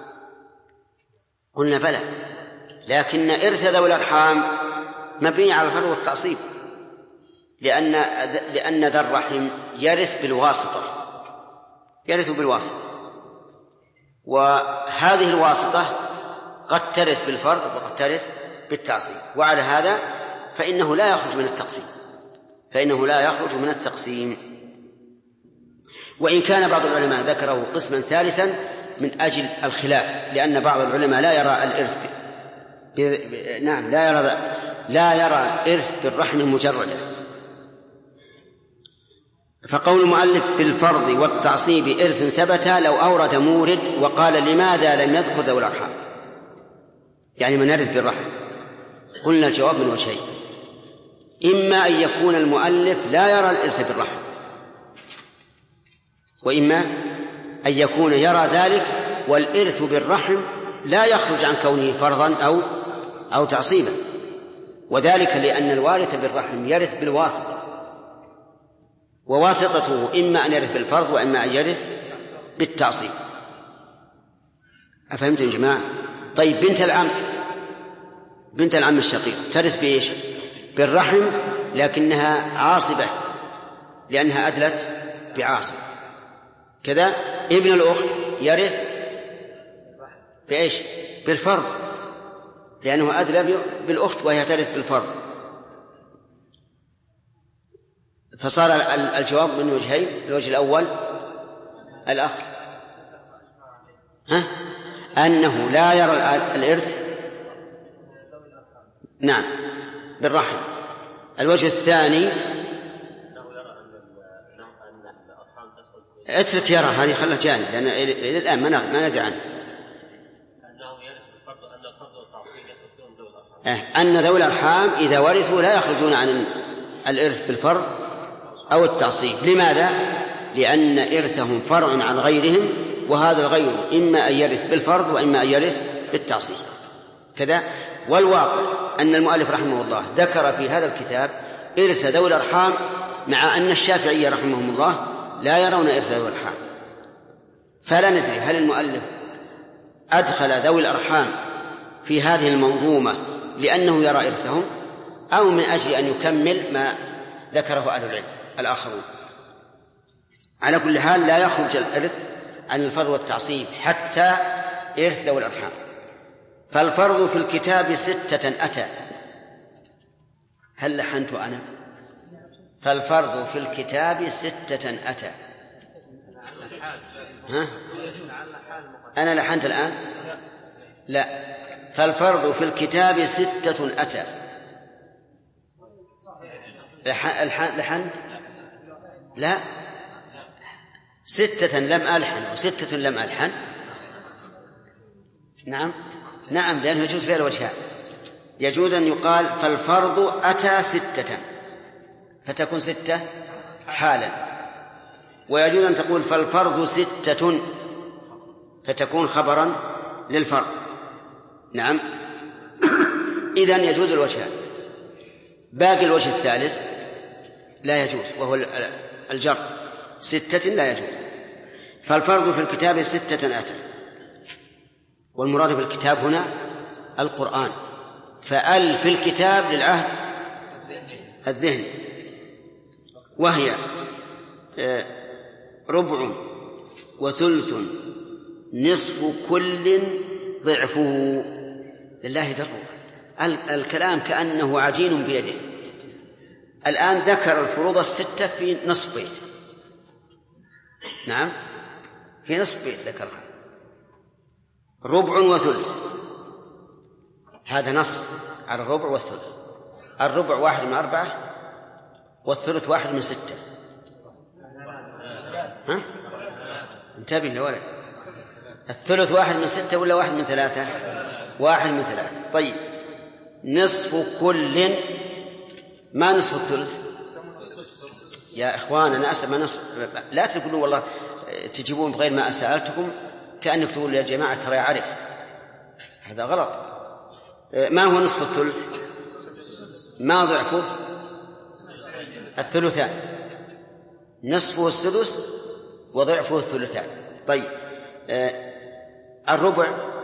قلنا بلى، لكن إرث ذوي الأرحام مبني على الفرض والتعصيب، لأن لأن ذا الرحم يرث بالواسطة، يرث بالواسطة، وهذه الواسطة قد ترث بالفرض وقد ترث بالتعصيب، وعلى هذا فإنه لا يخرج من التقسيم، فإنه لا يخرج من التقسيم. وإن كان بعض العلماء ذكره قسما ثالثا من أجل الخلاف، لأن بعض العلماء لا يرى الإرث ب... ب... نعم لا يرى لا يرى الإرث بالرحم المجردة. فقول المؤلف بالفرض والتعصيب إرث ثبت لو أورد مورد وقال لماذا لم يذكر ذوي الأرحام، يعني من يرث بالرحم، قلنا الجواب من وجهين: إما أن يكون المؤلف لا يرى الإرث بالرحم، وإما أن يكون يرى ذلك والإرث بالرحم لا يخرج عن كونه فرضا أو أو تعصيبا، وذلك لأن الوارث بالرحم يرث بالواسطة، وواسطته إما أن يرث بالفرض وإما أن يرث بالتعصيب. أفهمتم يا جماعة؟ طيب بنت العم، بنت العم الشقيق ترث بإيش؟ بالرحم، لكنها عاصبة لأنها أدلت بعاصب. كذا ابن الأخت يرث بإيش؟ بالفرض، لأنه أدلى بالأخت وهي ترث بالفرض. فصار الجواب من وجهين: الوجه الأول الأخ ها؟ أنه لا يرى الإرث نعم بالرحم. الوجه الثاني اترك يرى، هذه خلها جانب، لأن إلى الآن ما ندري عنه. أن ذوي الأرحام إذا ورثوا لا يخرجون عن الإرث بالفرض أو التعصيب. لماذا؟ لأن إرثهم فرع عن غيرهم، وهذا الغير إما أن يرث بالفرض وإما أن يرث بالتعصيب كذا. والواقع أن المؤلف رحمه الله ذكر في هذا الكتاب إرث ذوي الأرحام، مع أن الشافعي رحمهم الله لا يرون إرث ذوي الأرحام. فلا ندري هل المؤلف أدخل ذوي الأرحام في هذه المنظومة لأنه يرى إرثهم، أو من أجل أن يكمل ما ذكره أهل العلم الآخرون. على كل حال لا يخرج الإرث عن الفرض والتعصيب حتى إرث ذوي الأرحام. فالفرض في الكتاب ستة أتى. هل لحنت أنا؟ فالفرض في الكتاب ستة أتى. ها؟ أنا لحنت الآن؟ لا. فالفرض في الكتاب ستة أتى. لحنت؟ لا، ستة لم ألحن وستة لم ألحن. نعم نعم، لأنه يجوز فيها الوجهان. يجوز أن يقال فالفرض أتى ستة فتكون ستة حالا، ويجوز أن تقول فالفرض ستة فتكون خبرا للفرض. نعم. إذن يجوز الوجهان. باقي الوجه الثالث لا يجوز، وهو الجر. ستة لا يجوز. فالفرض في الكتاب ستة أتى، والمراد بالكتاب هنا القرآن. فأل في الكتاب للعهد الذهني، وهي ربع وثلث نصف كل ضعفه. لله در الكلام كأنه عجين بيده. الآن ذكر الفروض الستة في نصف بيت. نعم، في نصف بيت ذكرها. ربع وثلث، هذا نص على الربع والثلث. الربع واحد من أربعة والثلث واحد من ستة. ها؟ انتبه يا ولد، الثلث واحد من ستة ولا واحد من ثلاثة؟ واحد من ثلاثة. طيب نصف كل، ما نصف الثلث يا إخوان؟ أنا أسأل ما نصف، لا تقولوا والله تجيبون بغير ما سألتكم كأنك تقول يا جماعة ترى يعرف، هذا غلط. ما هو نصف الثلث؟ ما ضعفه؟ الثلثان. نصفه السدس وضعفه الثلثان. طيب آه الربع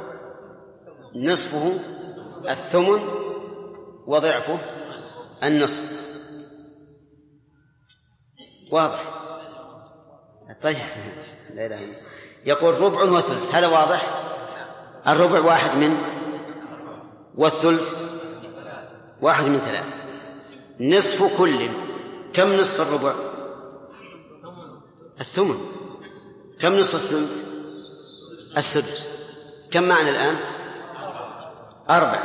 نصفه الثمن وضعفه النصف. واضح؟ طيب لا لا يقول ربع وثلث، هذا واضح. الربع واحد من، والثلث واحد من ثلاث. نصف كل، كم نصف الربع؟ الثمن. كم نصف الثلث؟ السدس. كم معنى الآن؟ أربع.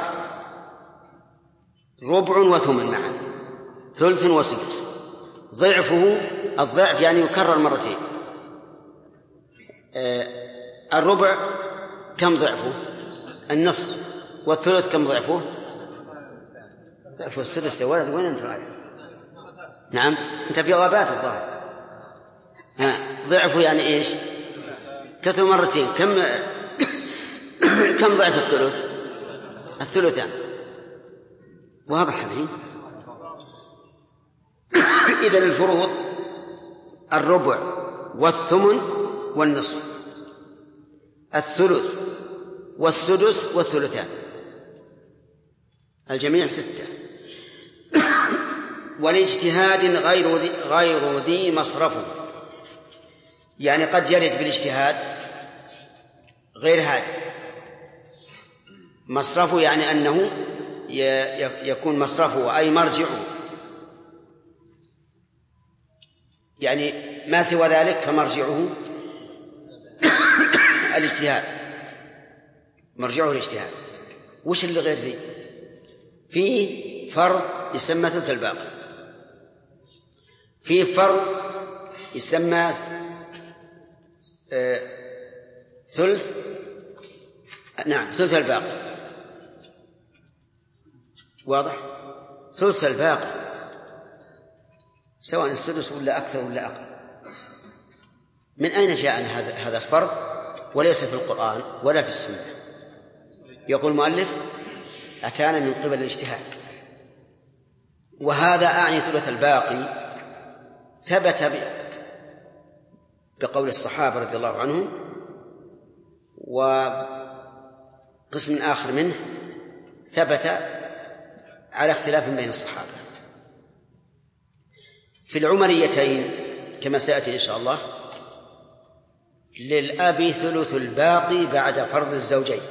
ربع وثمن معا، ثلث وسدس. ضعفه، الضعف يعني يكرر مرتين. آه الربع كم ضعفه؟ النصف. والثلث كم ضعفه؟ ضعفه السدس. يا ولد وين أنت رايح؟ نعم أنت في غابات الظاهر. ها ضعفه يعني إيش؟ كثر مرتين. كم كم ضعف الثلث؟ الثلثان. واضح الحين؟ إذن الفروض الربع والثمن والنصف، الثلث والسدس والثلثان، الجميع ستة. والاجتهاد غير ذي, غير ذي مصرفه، يعني قد يرد بالاجتهاد غير هذا مصرفه، يعني أنه يكون مصرفه أي مرجعه، يعني ما سوى ذلك فمرجعه الاجتهاد، مرجعه الاجتهاد. وش اللي غير ذي؟ فيه فرض يسمى ثلث الباقي، فيه فرض يسمى آه ثلث نعم ثلث الباقي. واضح؟ ثلث الباقي سواء السدس ولا أكثر ولا أقل. من أين جاءنا هذا هذا الفرض؟ وليس في القرآن ولا في السنة. يقول المؤلف أتانا من قبل الاجتهاد. وهذا أعني ثلث الباقي ثبت بقول الصحابة رضي الله عنهم، وقسم آخر منه ثبت على اختلاف بين الصحابة. في العمريتين كما سيأتي إن شاء الله للأب ثلث الباقي بعد فرض الزوجين.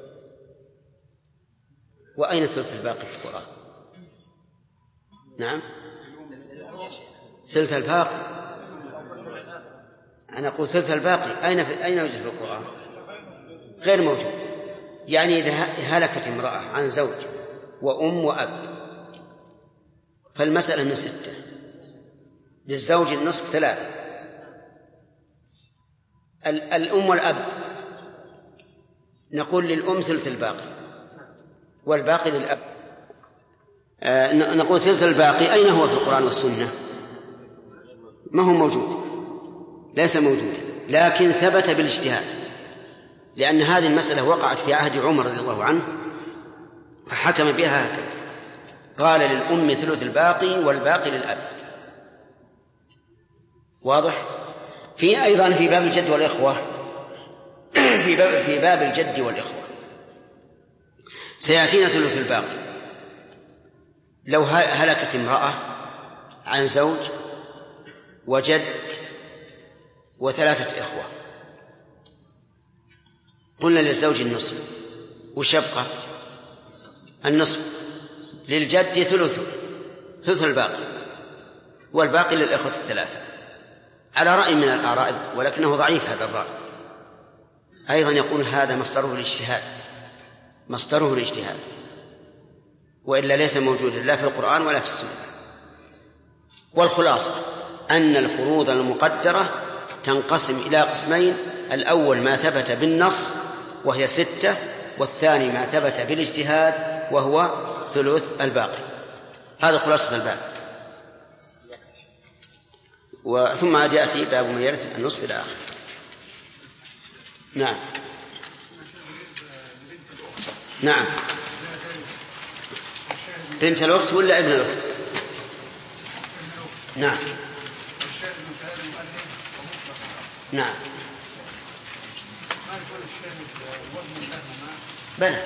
وأين ثلث الباقي في القرآن؟ نعم ثلث الباقي. أنا أقول ثلث الباقي أين في أين يوجد في القرآن؟ غير موجود. يعني إذا هلكت امرأة عن زوج وأم وأب فالمسألة من ستة، للزوج النصف ثلاثة، الأم والأب نقول للأم ثلث الباقي والباقي للأب. آه نقول ثلث الباقي أين هو في القرآن والسنة؟ ما هو موجود، ليس موجودا، لكن ثبت بالاجتهاد، لأن هذه المسألة وقعت في عهد عمر رضي الله عنه فحكم بها هكذا، قال للأم ثلث الباقي والباقي للأب. واضح؟ في أيضا في باب الجد والإخوة في باب, في باب الجد والإخوة سيأتينا ثلث الباقي. لو هلكت امرأة عن زوج وجد وثلاثة إخوة، قلنا للزوج النصف، وش يبقى؟ النصف. للجد ثلث ثلث الباقي والباقي للإخوة الثلاثة، على رأي من الآراء ولكنه ضعيف هذا الرأي. أيضا يقول هذا مصدره الاجتهاد، مصدره الاجتهاد، وإلا ليس موجودا لا في القرآن ولا في السنة. والخلاصة أن الفروض المقدرة تنقسم إلى قسمين: الأول ما ثبت بالنص وهي ستة، والثاني ما ثبت بالاجتهاد وهو ثلث الباقي. هذا خلاصة الباب. وثم عاد يأتي باب من يرث النصف إلى آخر. نعم نعم بنت الأخت ولا ابن الأخت؟ نعم نعم. بلى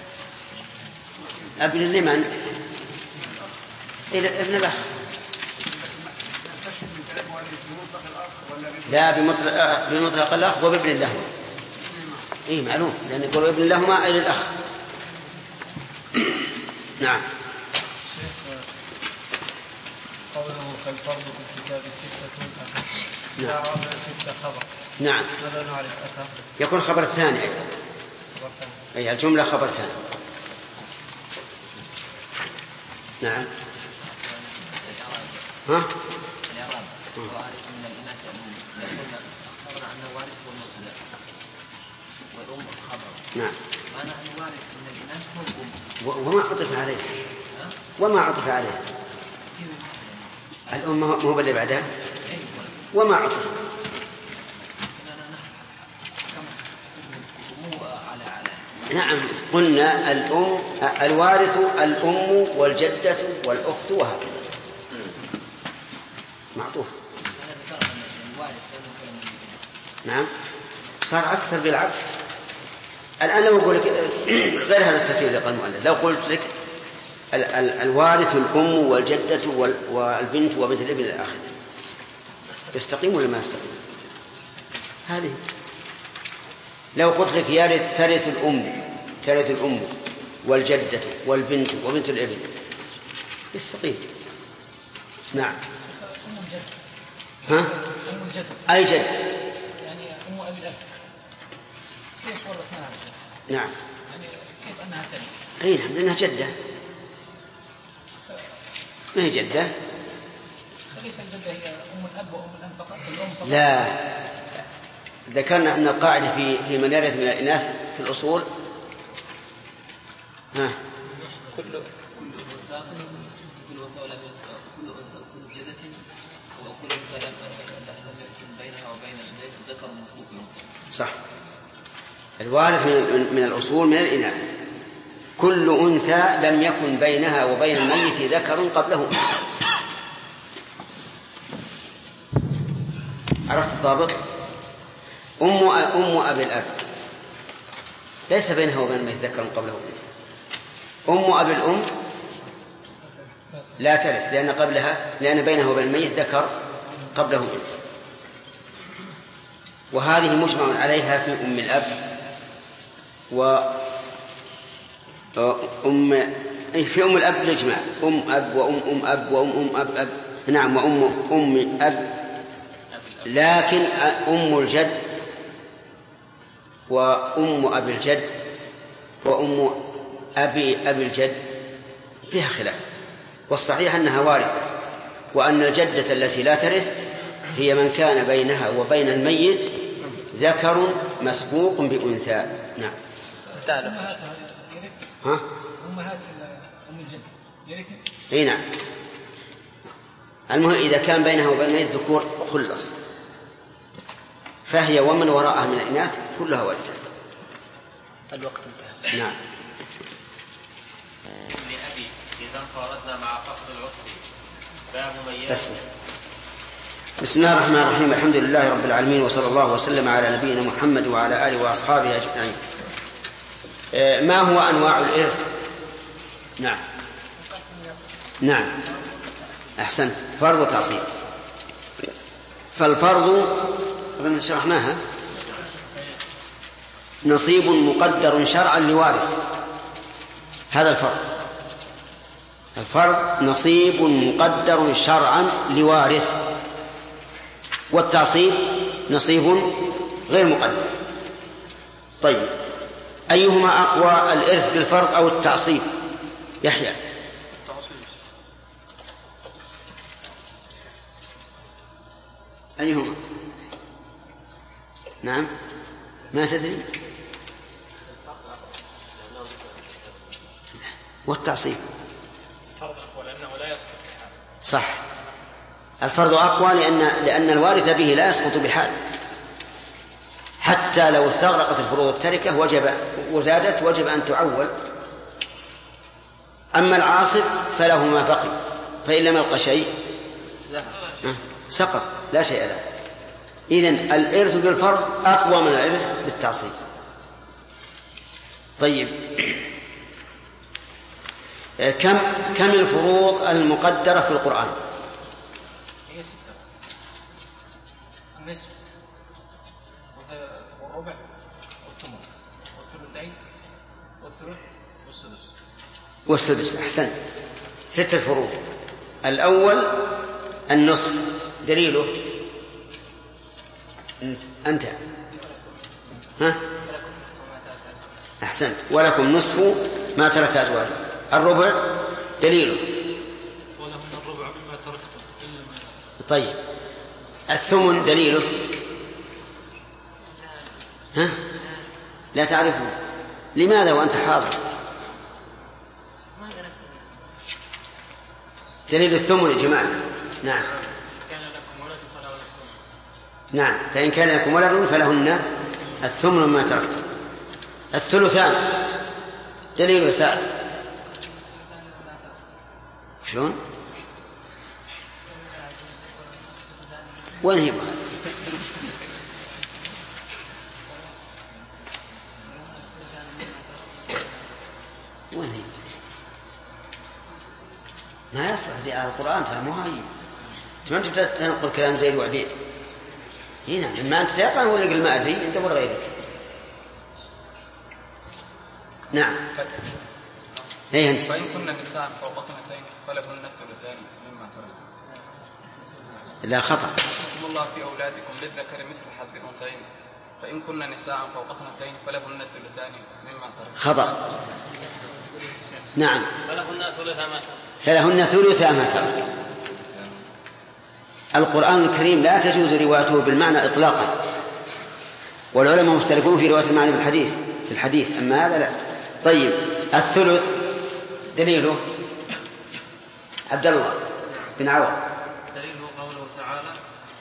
ابن لمن؟ ابن الأخ. لا بمطلق, بمطلق الأخ وبابن لهما. إيه معلوم لأن يقول ابن لهما أي للأخ. نعم. قوله فالفرض في الكتاب ستة أتى. نعم. أعرابها ستة خبر. نعم. ماذا نعرف أتى؟ يكون خبر ثاني أيضا. خبر ثاني. أي الجملة خبر ثاني. نعم. ها؟ الإعراب وارث من الإناث يقولنا خبر عنه وارث والمبتدأ والأم خبر. نعم. معنى أن وارث من الإناث هو الأم. وما عطف عليه؟ وما عطف عليه؟ الأم هو اللي بعدها؟ وما عطف؟ نعم قلنا الأم الوارث الأم والجدة والأخت وهكذا معطوف. نعم صار أكثر بالعطف. الآن لو أقول لك غير هذا التفسير اللي قال المؤلف، لو قلت لك ال- ال- الوارث الأم والجدة والبنت وبنت الابن إلى آخره، يستقيم ولا ما يستقيم؟ هذه. لو قلت لك يرث ترث الأم ترث الأم والجدة والبنت وبنت الابن، يستقيم. نعم. أم الجد. ها؟ أم الجد. أي جد؟ يعني أم أبي الأب. كيف ورثناها؟ نعم. يعني كيف أنها ترث؟ أي نعم لأنها جدة. ما هي جدة؟ فليس الجدة هي أم الأب وأم الأم فقط؟ الأم فقط؟ لا، ذكرنا أن القاعدة في في من يرث من الإناث في الأصول ها كل كل وثاق كل وثاق لم كل كل جدة وكل وثاق لم يكن بينها وبين الذكر مسبوق له. صح. الوارث من من الأصول من الإناث كل أنثى لم يكن بينها وبين الميت ذكر قبله. عرفت الضابط؟ أم أم أبي الأب ليس بينها وبين الميت ذكر قبله أنثى. أم أبي الأم لا ترث لأن قبلها لأن بينها وبين الميت ذكر قبله أنثى. وهذه مجمع عليها في أم الأب و أم في أم الأب الإجماع أم أب وأم أم أب وأم أم أب أب نعم وأم أم أب، لكن أم الجد وأم أبي الجد وأم أبي أبي الجد فيها خلاف، والصحيح أنها وارثة، وأن الجدة التي لا ترث هي من كان بينها وبين الميت ذكر مسبوق بأنثى. نعم. أمهاتها يرث. ها؟ أمهات أم الجد يرث. أي نعم. المهم إذا كان بينها وبين الميت ذكور خلص، فهي ومن وراءها من الإناث كلها والدة. الوقت انتهى. نعم. لأبي إذا انفردنا مع فقد العصر باب من بس بس. بسم الله الرحمن الرحيم، الحمد لله رب العالمين، وصلى الله وسلم على نبينا محمد وعلى آله وأصحابه أجمعين. ما هو أنواع الإرث؟ نعم نعم أحسنت. فرض وتعصيب. فالفرض أظن شرحناها، نصيب مقدر شرعا لوارث، هذا الفرض. الفرض نصيب مقدر شرعا لوارث، والتعصيب نصيب غير مقدر. طيب أيهما أقوى، الإرث بالفرض أو التعصيب؟ يحيى. التعصيب. أيهما؟ نعم ما تدري. والتعصيب ولأنه لا يسقط بحال. صح. الفرض أقوى لأن لأن الوارث به لا يسقط بحال، حتى لو استغرقت الفروض التركة وجب وزادت وجب أن تعول. أما العاصب فله ما بقي، فإن لم يبق شيء سقط لا شيء له. إذن الإرث بالفرض أقوى من الإرث بالتعصيب. طيب، كم كم الفروض المقدرة في القرآن؟ هي ستة: النصف والربع والثمن والثلثين والثلث والسدس والسدس. أحسنت، ستة فروض. الأول النصف، دليله أنت ها؟ أحسنت، ولكم نصف ما ترك أزواجه. الربع دليله ولهم الربع مما تركتم. طيب، الثمن دليله ها؟ لا تعرفه. لماذا وأنت حاضر؟ دليل الثمن يا جماعة. نعم نعم، فإن كان لكم ولد فلهن الثمن ما تركتم. الثلثان دليل سعد. شلون؟ وين هي؟ وين هي؟ ما يصلح زي القرآن، ترى مو هاي. ما أنت تنقل كلام زيد وعبيد هنا. ما أنت تيقن ولا قل ما أدري أنت ولا غيرك. نعم. هي أنت. فإن كنا نساء فوق اثنتين فلهن الثلثان مما ترك. لا، خطأ. يوصيكم الله في أولادكم للذكر مثل حظ الأنثيين فإن كنا نساء فوق اثنتين فلهن الثلثان مما ترك. خطأ. نعم، فلهن ثلثا ما ترك. فلهن ثلثا ما ترك. القرآن الكريم لا تجوز روايته بالمعنى إطلاقا، والعلماء مختلفون في رواية المعنى بالحديث في الحديث، أما هذا لا. طيب، الثلث دليله عبد الله بن عوض. دليله قوله تعالى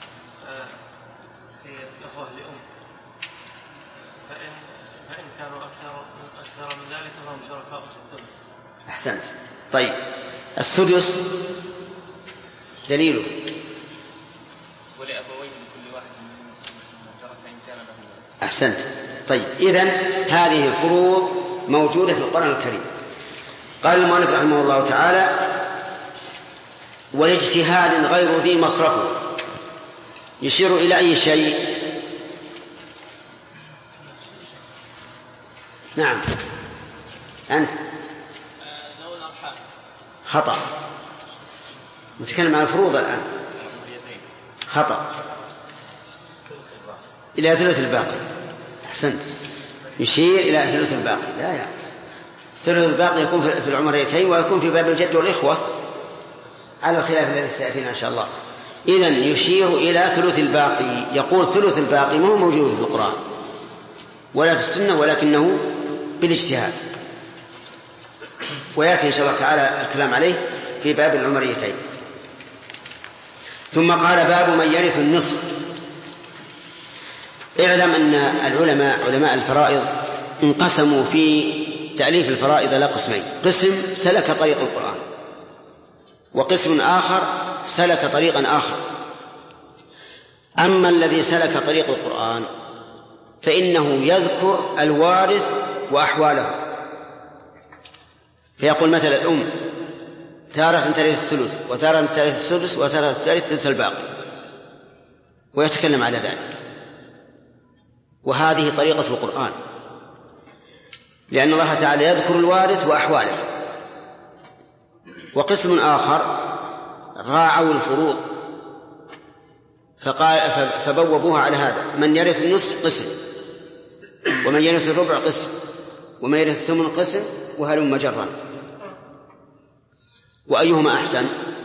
في الأخوة لأم فإن, فإن كانوا أكثر, أكثر من ذلك فهم شركاء في الثلث. أحسنت. طيب، السدس دليله ولأبويه لكل واحد من السدس مما ترك فإن كان له ولد. أحسنت. طيب، إذن هذه الفروض موجودة في القرآن الكريم. قال المؤلف رحمه الله تعالى: والاجتهاد غير ذي مصرفه. يشير إلى أي شيء؟ نعم، أنت. خطأ. نتكلم عن الفروض الآن. خطأ. إلى ثلث الباقي. أحسنت، يشير إلى ثلث الباقي. لا يا ثلث الباقي يكون في العمريتين ويكون في باب الجد والإخوة على الخلاف الذي سيأتينا إن شاء الله. إذن يشير إلى ثلث الباقي. يقول ثلث الباقي ما هو موجود في القرآن ولا في السنة، ولكنه بالاجتهاد، ويأتي إن شاء الله تعالى الكلام عليه في باب العمريتين. ثم قال: باب من يرث النصف. اعلم أن العلماء علماء الفرائض انقسموا في تأليف الفرائض إلى قسمين: قسم سلك طريق القرآن، وقسم آخر سلك طريقا آخر. أما الذي سلك طريق القرآن فإنه يذكر الوارث وأحواله، فيقول مثل الأم تارة ترث الثلث، وتارة ترث السدس، وتارة ترث ثلث الباقي، ويتكلم على ذلك. وهذه طريقة القرآن، لأن الله تعالى يذكر الوارث وأحواله. وقسم آخر راعوا الفروض فقال فبوبوها على هذا: من يرث النصف قسم، ومن يرث الربع قسم، ومن يرث الثمن قسم، وهلم جرا. وأيهما أحسن؟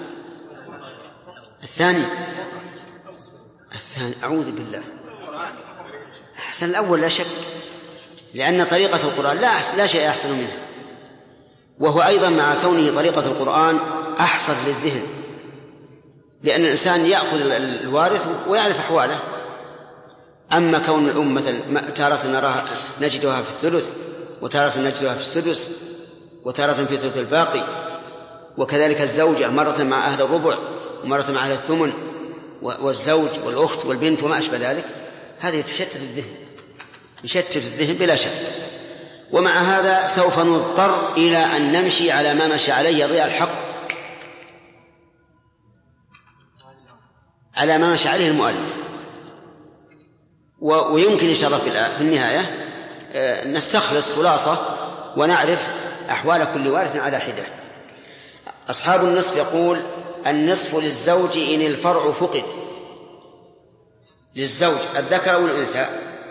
الثاني. الثاني، أعوذ بالله. أحسن الأول لا شك، لأن طريقة القرآن لا, لا شيء أحسن منها، وهو أيضا مع كونه طريقة القرآن أحصر للذهن، لأن الإنسان يأخذ الوارث ويعرف أحواله. أما كون الأم مثلا تارة نراها نجدها في الثلث، وتارة نجدها في السدس، وتارة في ثلث الباقي، وكذلك الزوجة مرة مع أهل الربع ومرة على الثمن والزوج والأخت والبنت وما أشبه ذلك، هذه تشتت الذهن، يشتت الذهن بلا شك. ومع هذا سوف نضطر إلى أن نمشي على ما مشي عليه يضيع الحق، على ما مشي عليه المؤلف. ويمكن إن شاء الله في النهاية نستخلص خلاصة ونعرف أحوال كل وارث على حدة. أصحاب النصف يقول النصف للزوج إن الفرع فقد. للزوج الذكر أو الأنثى؟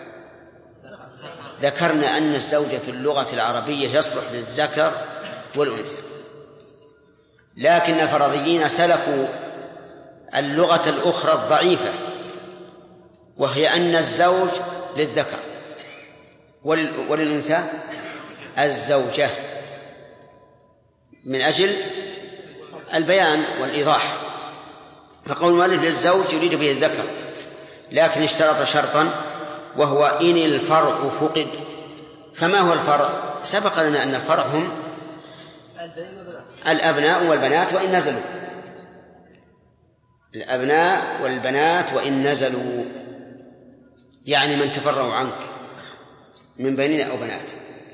ذكرنا أن الزوج في اللغة العربية يصلح للذكر والأنثى، لكن الفرضيين سلكوا اللغة الأخرى الضعيفة، وهي أن الزوج للذكر وللأنثى الزوجة، من أجل البيان والإيضاح. فقول المؤلف للزوج يريد به الذكر، لكن اشترط شرطا وهو إن الفرع فقد. فما هو الفرع؟ سبق لنا أن الفرع هم الأبناء والبنات وإن نزلوا، الأبناء والبنات وإن نزلوا، يعني من تفرعوا عنك من بنين أو بنات.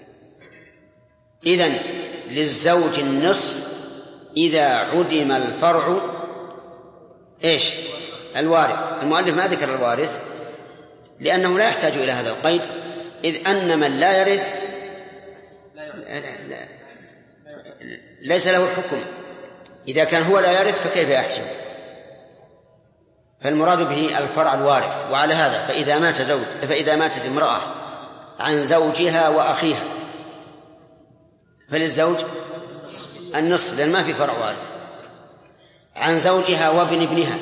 إذن للزوج النصف إذا عدم الفرع إيش؟ الوارث. المؤلف ما ذكر الوارث لأنه لا يحتاج إلى هذا القيد، إذ أن من لا يرث لا لا ليس له حكم. إذا كان هو لا يرث فكيف يحجب؟ فالمراد به الفرع الوارث. وعلى هذا فإذا مات زوج فإذا ماتت امرأة عن زوجها وأخيها فللزوج النصف، لأن ما في فرع وارث. عن زوجها وابن ابنها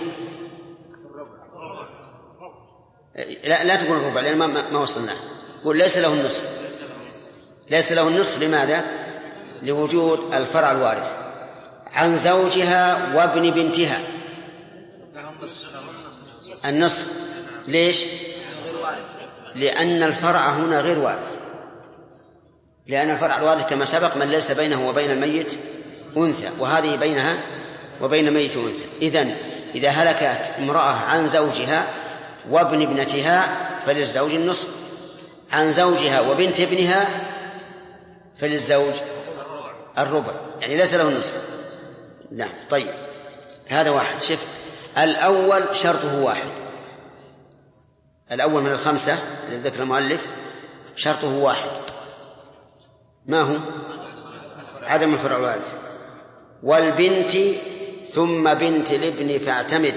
لا, لا تقول الربع لأن ما, ما وصلنا. قل ليس له النصف. ليس له النصف لماذا؟ لوجود الفرع الوارث. عن زوجها وابن بنتها النصف. ليش؟ لأن الفرع هنا غير وارث، لأن الفرع الوارث كما سبق من ليس بينه وبين الميت أنثى، وهذه بينها وبين ميت أنثى. إذن إذا هلكت امرأة عن زوجها وابن ابنتها فللزوج النصف، عن زوجها وبنت ابنها فللزوج الربع، يعني ليس له النصف. نعم. طيب هذا واحد. شف الأول شرطه واحد، الأول من الخمسة الذي ذكر المؤلف شرطه واحد، ما هو؟ عدم الفرع الوارث. والبنت ثم بنت الابن فاعتمد،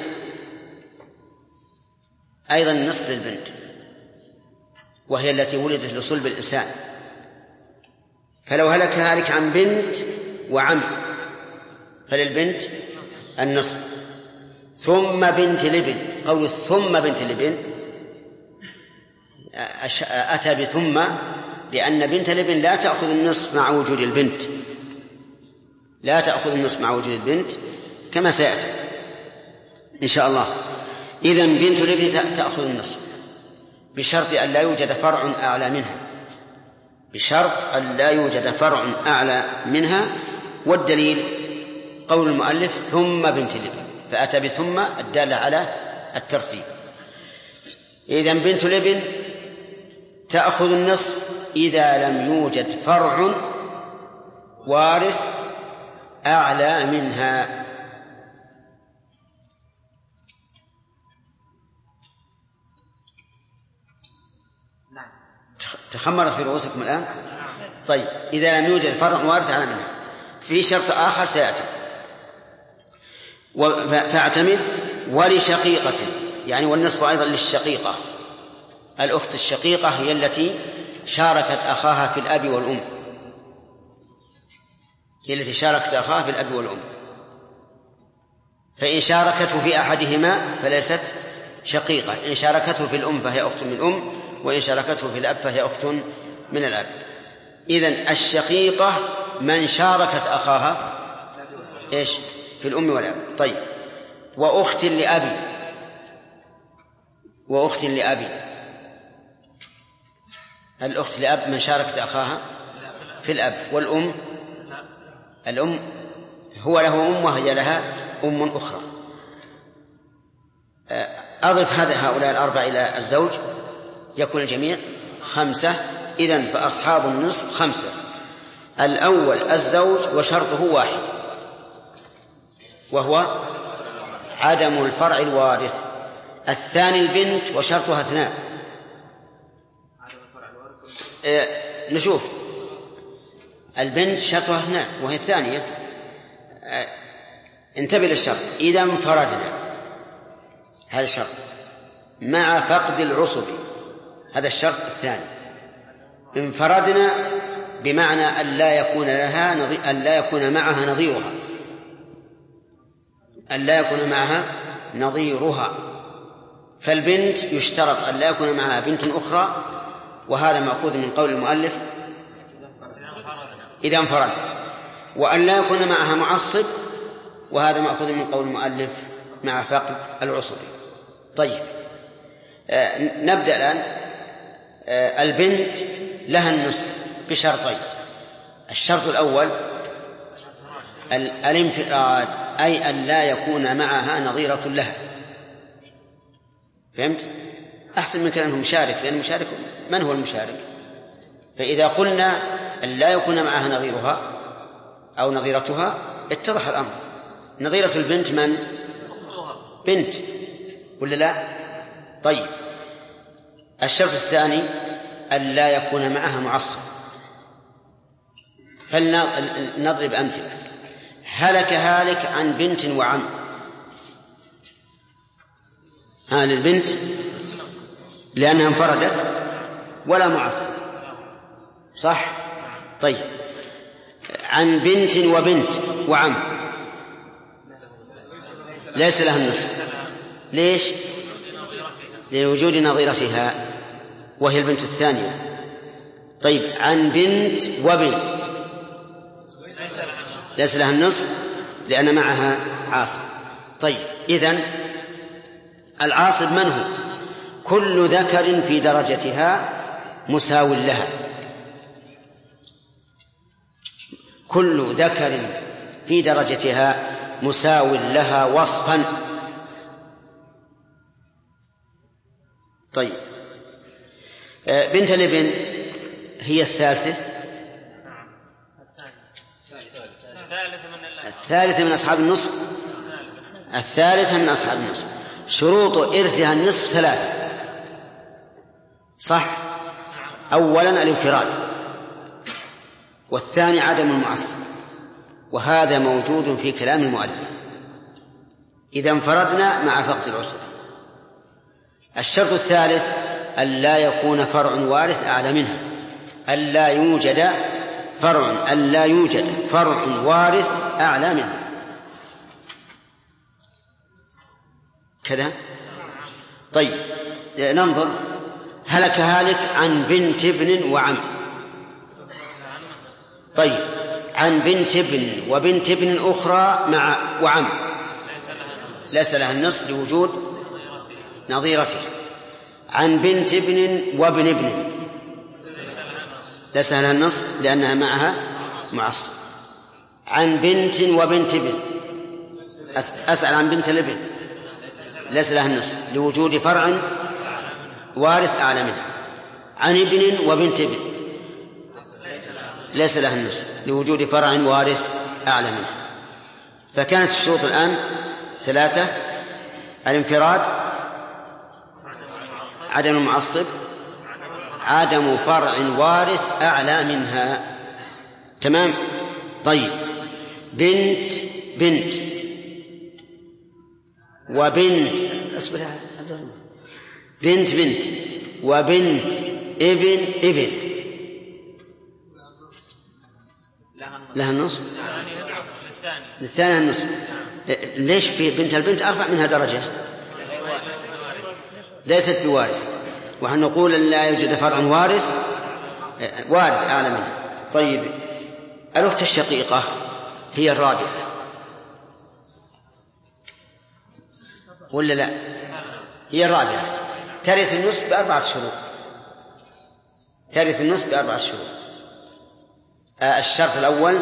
أيضا النصف للبنت وهي التي ولدت لصلب الإنسان، فلو هلك هالك عن بنت وعم فللبنت النصف. ثم بنت الابن، قول ثم بنت الابن أتى بثم لأن بنت الابن لا تأخذ النصف مع وجود البنت، لا تأخذ النصف مع وجود البنت كما سيأتي إن شاء الله. إذن بنت الابن تأخذ النصف بشرط أن لا يوجد فرع أعلى منها، بشرط أن لا يوجد فرع أعلى منها. والدليل قول المؤلف ثم بنت الابن، فأتى بثم الدالة على الترتيب. إذن بنت الابن تأخذ النصف إذا لم يوجد فرع وارث أعلى منها. تخمرت في رؤوسكم الآن؟ طيب إذا لم يوجد فرع وارث أعلى منها. في شرط آخر سيأتي فاعتمد. ولشقيقة، يعني والنصف أيضا للشقيقة. الأخت الشقيقة هي التي شاركت أخاها في الأب والأم، هي التي شاركت أخاها في الأب والأم، فإن شاركته في أحدهما فليست شقيقة، إن شاركته في الأم فهي أخت من أم، وإن شاركته في الأب فهي أخت من الأب. إذن الشقيقة من شاركت أخاها إيش؟ في الأم والأب. طيب وأخت لأبي، وأخت لأبي الأخت لأب من شاركت أخاها في الأب. والأم الأم هو له أم وهي لها أم أخرى. أضف هذا هؤلاء الأربع إلى الزوج يكون الجميع خمسة. إذن فأصحاب النصف خمسة. الأول الزوج وشرطه واحد وهو عدم الفرع الوارث. الثاني البنت وشرطها اثنان. اه نشوف البنت شرطها اثنان وهي الثانية. اه انتبه للشرط إذا انفردنا، هذا الشرط مع فقد العصب، هذا الشرط الثاني. انفردنا بمعنى أن لا يكون لها نظير، أن لا يكون معها نظيرها، أن لا يكون معها نظيرها. فالبنت يشترط أن لا يكون معها بنت أخرى، وهذا مأخوذ من قول المؤلف إذا انفرد، وأن لا يكون معها معصب، وهذا مأخوذ من قول المؤلف مع فقد العصب. طيب آه نبدأ الآن. آه البنت لها النصف بشرطين. الشرط الأول الانفراد، أي أن لا يكون معها نظيرة لها. فهمت؟ أحسن من كلامه مشارك، لأن المشارك من هو المشارك؟ فإذا قلنا أن لا يكون معها نظيرها أو نظيرتها اتضح الأمر. نظيرة البنت من؟ بنت ولا لا؟ طيب الشرط الثاني أن لا يكون معها معصب. فلنضرب أمثلة. هلك هالك عن بنت وعم. ها للبنت لأنها انفردت ولا معصب، صح؟ طيب عن بنت وبنت وعم ليس لها النصف. ليش؟ لوجود نظيرتها وهي البنت الثانية. طيب عن بنت وبن ليس لها النصف لأن معها عاصب. طيب إذن العاصب من هو؟ كل ذكر في درجتها مساو لها، كل ذكر في درجتها مساو لها وصفا. طيب بنت الابن هي الثالثة الثالثة من أصحاب النصف الثالثة من أصحاب النصف. شروط إرثها النصف ثلاثة، صح؟ أولا الانفراد، والثاني عدم المعصب، وهذا موجود في كلام المؤلف إذا انفردنا مع فقد العصب. الشرط الثالث أن لا يكون فرع وارث أعلى منها، أن لا يوجد فرع أن لا يوجد فرع وارث أعلى منها. كذا. طيب ننظر. هلك هالك عن بنت ابن وعم. طيب عن بنت ابن وبنت ابن أخرى مع وعم ليس لها النصف لوجود نظيرته. عن بنت ابن وابن ابن ليس لها النصف لأنها معها معصب. عن بنت وبنت ابن أسأل عن بنت الابن ليس لها النصف لوجود فرع وارث أعلى منها. عن ابن وبنت ابن ليس لها النصف لوجود فرع وارث أعلى منها. فكانت الشروط الآن ثلاثة: الانفراد، عدم المعصب، عدم فرع وارث أعلى منها. تمام. طيب بنت بنت وبنت بنت بنت وبنت ابن ابن لها النصف للثاني النصف. ليش؟ في بنت البنت أرفع منها درجة ليست بوارث، وهنقول أن لا يوجد فرع وارث وارث أعلى منها. طيب الأخت الشقيقة هي الرابعة ولا لا؟ هي الرابعة، ترث النصف بأربعة شروط ترث النصف بأربعة شروط. الشرط الأول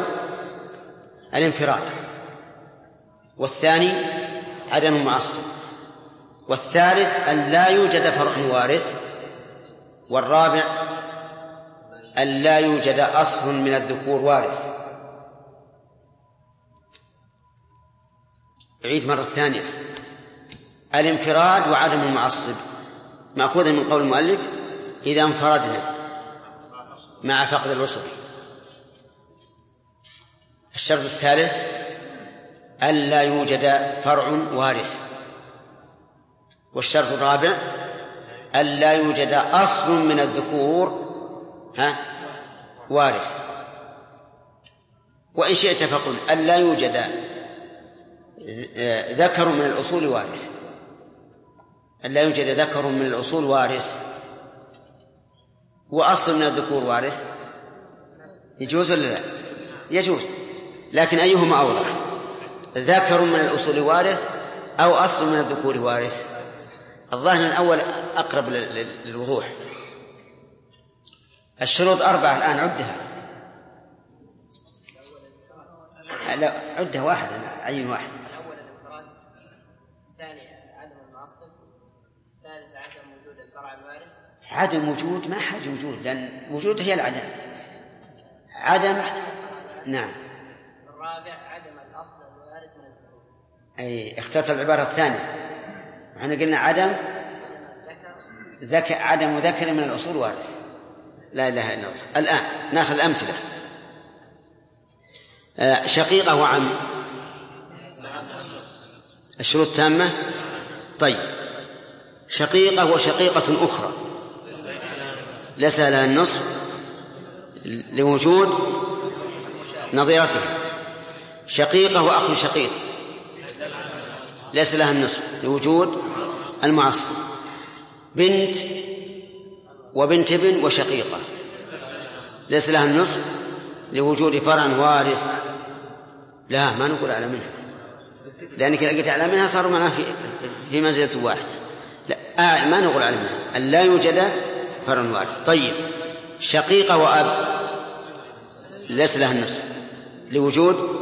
الانفراد، والثاني عدم المعصب، والثالث أن لا يوجد فرع وارث، والرابع أن لا يوجد أصل من الذكور وارث. أعيد مرة ثانية: الانفراد وعدم المعصب مأخوذ من قول المؤلف إذا انفردنا مع فقد العصب. الشرط الثالث أن لا يوجد فرع وارث، والشرط الرابع أن لا يوجد أصل من الذكور ها وارث. وإن شئت فقل أن لا يوجد ذكر من الأصول وارث، أن لا يوجد ذكر من الأصول وارث وأصل من الذكور وارث. يجوز ولا لا؟ يجوز، لكن أيهما أوضح، ذكر من الأصول وارث أو أصل من الذكور وارث؟ الظاهر الأول أقرب للوضوح. الشروط أربعة الآن عدها. لا عدها واحد، عين واحد. الأول الانفراد، الثاني عدم المعصب، الثالث عدم وجود الفرع الوارث. عدم وجود ما حاجة وجود، لأن وجود هي العدم. عدم, عدم نعم. الرابع عدم الأصل الوارث من الذكور. أي اخترت العبارة الثانية. احنا قلنا عدم ذكر، عدم ذكر من الأصول وارث. لا إله إلا الله. الآن نأخذ الأمثلة. شقيقة وعم، الشروط تامة. طيب شقيقة وشقيقة أخرى ليس لها النصف لوجود نظيرته. شقيقة وأخو شقيق ليس لها النصف لوجود المعصب. بنت وبنت ابن وشقيقة ليس لها النصف لوجود فرع وارث. لا ما نقول أعلى منها، لأنك لقيت أعلى منها صاروا معنا في في منزلة واحدة. لا ما نقول أعلى منها، أن لا يوجد فرع وارث. طيب شقيقة وأب ليس لها النصف لوجود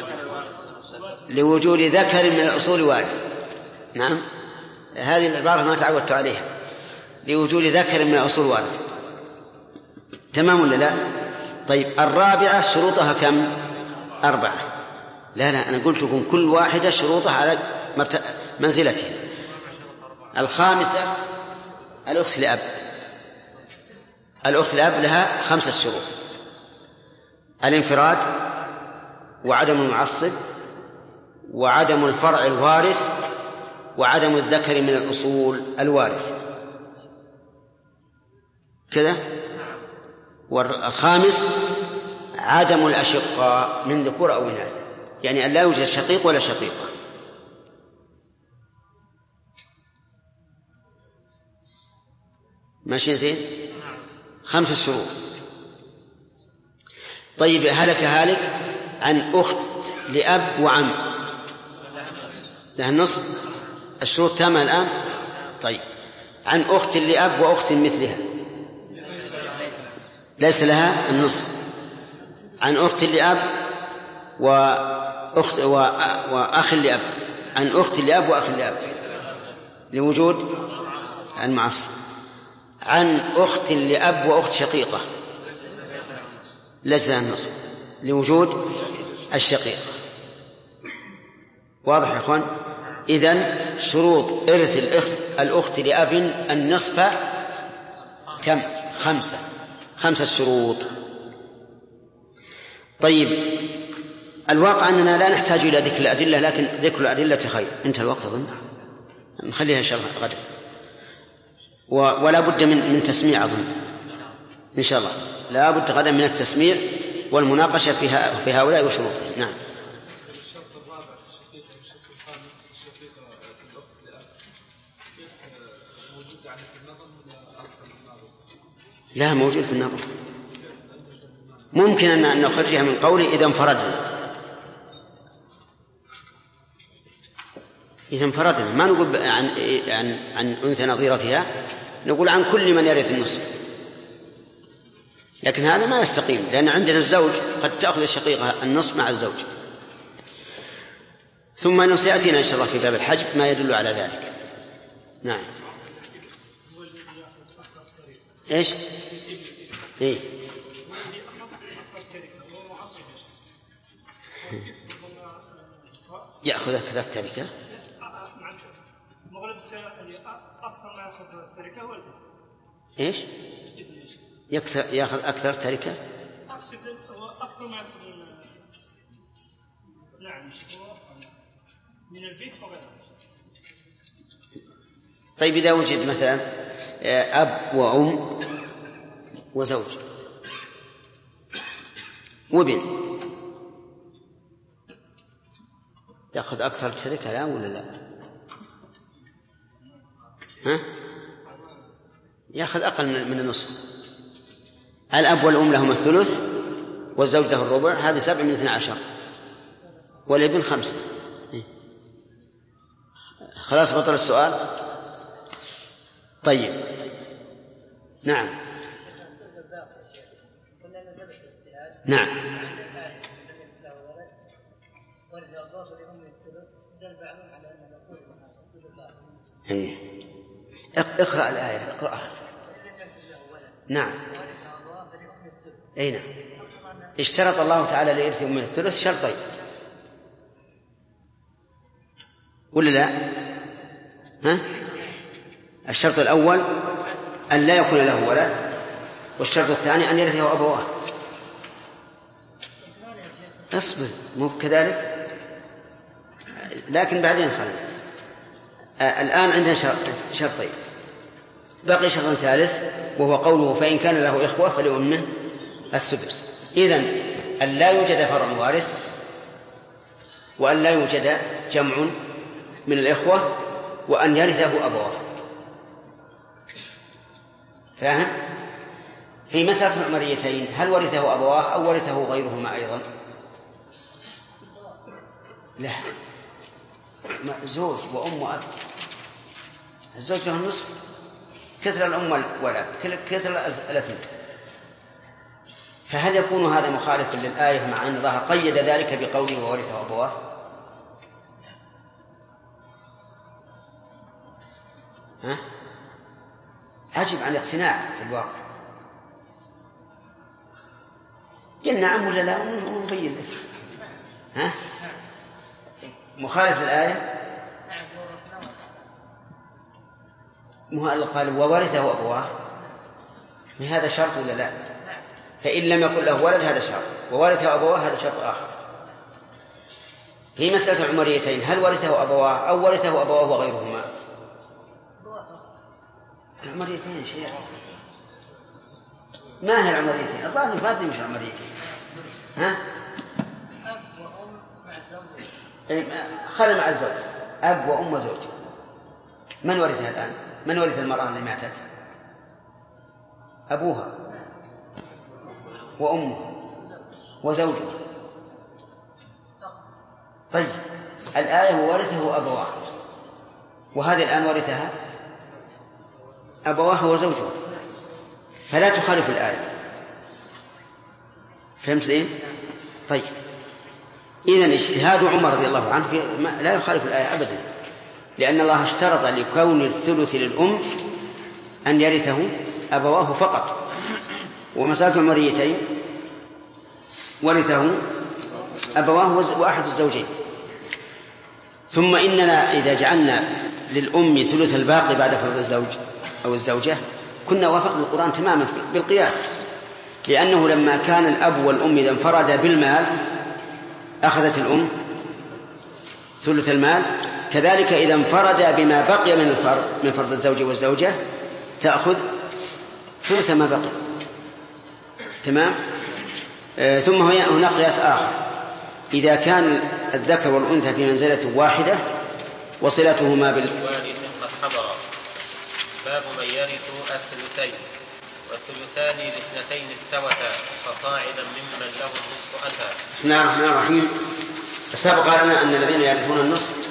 لوجود ذكر من الأصول وارث. نعم هذه العبارة ما تعودت عليها، لوجود ذكر من الأصول وارث. تمام ولا لا؟ طيب الرابعة شروطها كم؟ أربعة. لا لا أنا قلت لكم كل واحدة شروطها على منزلتها. الخامسة الأخت لأب، الأخت لأب لها خمسة شروط: الانفراد وعدم المعصب وعدم الفرع الوارث وعدم الذكر من الأصول الوارث. كذا. والخامس عدم الأشقاء من ذكور أو إناث، يعني أن لا يوجد شقيق ولا شقيقة. ماشي زين؟ خمس شروط. طيب هلك هالك عن أخت لأب وعم لها النصف، الشروط تامة الآن. طيب عن أخت لأب وأخت مثلها ليس لها النصف. عن أخت لأب وأخت وأخ لأب، عن أخت لأب وأخ لأب لوجود المعصب. عن أخت لأب وأخت شقيقة ليس لها النصف لوجود الشقيقة. واضح يا أخوان؟ إذن شروط إرث الأخت, الأخت لأب النصف كم؟ خمسة خمسة شروط. طيب الواقع أننا لا نحتاج إلى ذكر الأدلة، لكن ذكر الأدلة خير. انتهى الوقت أظن، نخليها إن شاء الله غدا، ولا بد من, من تسميع أظن إن شاء الله، لا بد غدا من التسميع والمناقشة فيها في هؤلاء وشروطهم. نعم. لا موجود في النظر، ممكن أن نخرجها من قولي إذا انفردنا. إذا انفردنا ما نقول عن عن عن أنثى نظيرتها، نقول عن كل من يرث النصف. لكن هذا ما يستقيم، لأن عندنا الزوج قد تأخذ الشقيقة النصف مع الزوج. ثم سيأتينا إن شاء الله في باب الحجب ما يدل على ذلك. نعم. إيش؟ إيه؟ يأخذ أكثر التركة. إيش؟ يأخذ أكثر تركة. من البيت وغيره. طيب إذا وجد مثلا أب وأم وزوج وابن، يأخذ أكثر الشركة لا ولا لا؟ ها؟ يأخذ أقل من النصف. الأب والأم لهم الثلث والزوج له الربع، هذا سبع من اثنى عشر، والابن خمسة. خلاص بطل السؤال. طيب نعم نعم إيه. اقرأ الآية اقرأها. نعم أي نعم. اشترط الله تعالى لإرث أم الثلث شرطين ولا لا؟ ها؟ الشرط الأول أن لا يكون له ولد، والشرط الثاني أن يرثه أبواه. اصبر مو كذلك، لكن بعدين خلنا. الآن عندنا شرطين، بقي شرط ثالث وهو قوله فإن كان له إخوة فلأمه السدس. إذن أن لا يوجد فرع وارث، وأن لا يوجد جمع من الإخوة، وأن يرثه أبواه. فاهم؟ في مسألة العمريتين هل ورثه أبواه أو ورثه غيرهما أيضا؟ لا، زوج وأم وأب. الزوج له النصف، كثر الأم والأب كثر الاثنين. فهل يكون هذا مخالفا للآية مع أن الله قيد ذلك بقوله وورثه أبواه؟ ها؟ عجب عن اقتناع في الواقع. قلنا نعم ولا لا ونبين لك. ها؟ مخالف للآية؟ مو قال وورثه أبواه، هذا شرط ولا لا؟ فإن لم يكن له ولد هذا شرط، وورثه أبواه هذا شرط آخر. في مسألة العمريتين هل ورثه أبواه أو ورثه أبواه وغيرهما؟ العمريتين شيء. ما هي العمريتين؟ الظاهر ما أدري مش العمريتين. ها؟ أب وأم مع زوج. خلي مع الزوج، أب وأم وزوج. من ورثها الآن؟ من ورث المرأة اللي ماتت؟ أبوها وأمه وزوجه. طيب الآية ورثه أبواه، وهذه الآن ورثها أبواه وزوجه، فلا تخالف الآية. فهمت زين؟ طيب إذن اجتهاد عمر رضي الله عنه لا يخالف الآية أبدا، لأن الله اشترط لكون الثلث للأم أن يرثه أبواه فقط، ومسألة العمريتين ورثه أبواه وأحد الزوجين. ثم إننا إذا جعلنا للأم ثلث الباقي بعد فرض الزوج أو الزوجة كنا وافقنا القرآن تماما بالقياس، لأنه لما كان الأب والأم إذا انفردا بالمال أخذت الأم ثلث المال، كذلك إذا انفردا بما بقي من الفرض من فرض الزوج والزوجة تأخذ ثلث ما بقي. تمام. آه ثم هناك قياس آخر، إذا كان الذكر والأنثى في منزلة واحدة وصلتهما بال باب من يرث الثلثين والثلثان لاثنتين استوتا فصاعدا ممن له النصف أتى. بسم الله الرحمن الرحيم. سبق لنا أن الذين يرثون النصف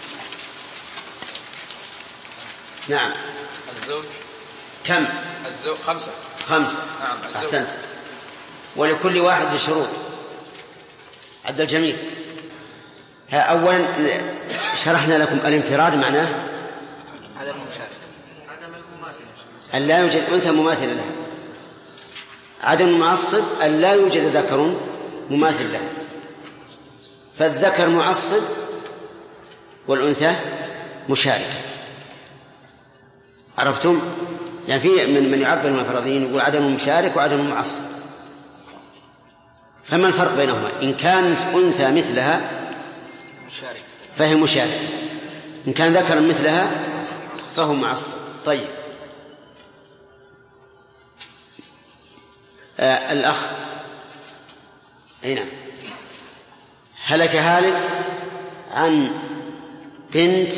نعم الزوج كم؟ الزوج خمسة خمسة نعم الزوج. أحسنت. ولكل واحد شروط عد الجميع. أولا شرحنا لكم الانفراد معناه أن لا يوجد أنثى مماثلة لها. عدم المعصب أن لا يوجد ذكر مماثل له، فالذكر معصب والأنثى مشاركة. عرفتم؟ يعني في من من يعبر من الفرضين يقول عدم المشارك وعدم المعصب. فما الفرق بينهما؟ إن كانت أنثى مثلها فهي مشاركة، إن كان ذكر مثلها فهو معصب. طيب آه الأخ أين هلك هالك عن بنت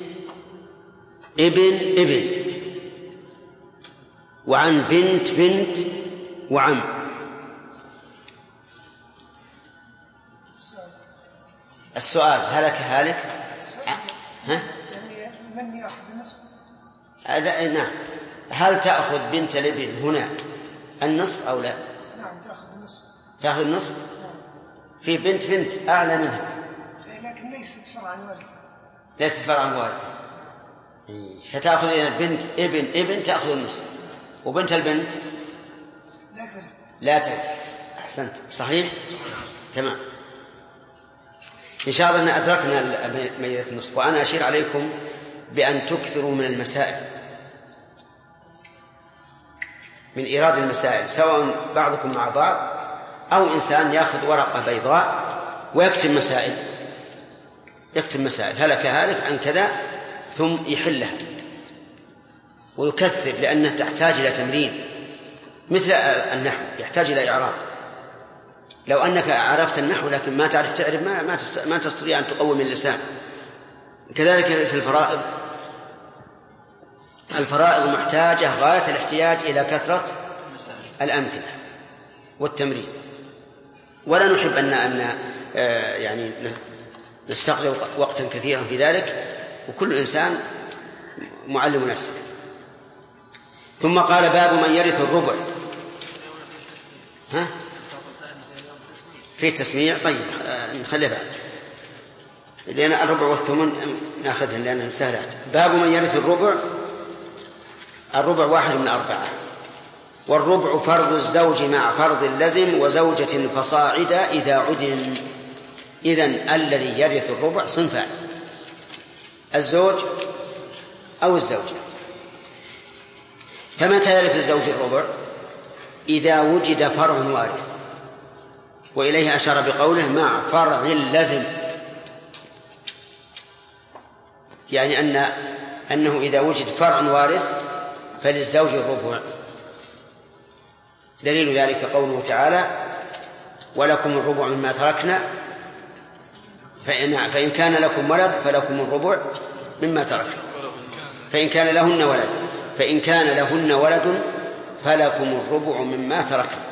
ابن ابن وعن بنت بنت وعم. السؤال هلك هالك ها؟ من يأخذ النصف؟ نعم. هل تأخذ بنت الابن هنا النصف أو لا؟ نعم تأخذ النصف. تأخذ النصف؟ في بنت بنت أعلى منها لكن ليست فرعا وارثة. ليست فرعا وارثة، فتأخذ إذا بنت ابن ابن تأخذ النصف، وبنت البنت لا ترث. لا ترث. أحسنت، صحيح؟ تمام. إن شاء الله أن أدركنا ميزة النصف. وأنا أشير عليكم بأن تكثروا من المسائل، من إيراد المسائل، سواء بعضكم مع بعض أو إنسان يأخذ ورقة بيضاء ويكتب مسائل، يكتب مسائل هلك هالك عن كذا ثم يحلها ويكثر، لأنها تحتاج إلى تمرين مثل النحو، يحتاج إلى إعراب. لو أنك عرفت النحو لكن ما تعرف تعرف ما ما, ما تستطيع أن تقوم اللسان. كذلك في الفرائض، الفرائض محتاجة غاية الاحتياج إلى كثرة الأمثلة والتمرين. ولا نحب أن أن يعني نستغرق وقتا كثيرا في ذلك، وكل إنسان معلم نفسه. ثم قال باب من يرث الربع. ها؟ في تسميع. طيب نخليه بعد، لأن الربع والثمن نأخذهن لأنهم سهلات. باب من يرث الربع. الربع واحد من أربعة، والربع فرض الزوج مع فرض اللزم وزوجة فصاعدا إذا عدم. إذن الذي يرث الربع صنفان: الزوج أو الزوجة. فمتى يرث الزوج الربع؟ إذا وجد فرع وارث، وإليه أشار بقوله مع فرع اللزم، يعني أن أنه إذا وجد فرع وارث فللزوج الربع. دليل ذلك قوله تعالى: ولكم الربع مما تركنا فإن, فإن كان لكم ولد فلكم الربع مما تركنا فإن كان لهن ولد فإن كان لهن ولد فلكم الربع مما تركنا.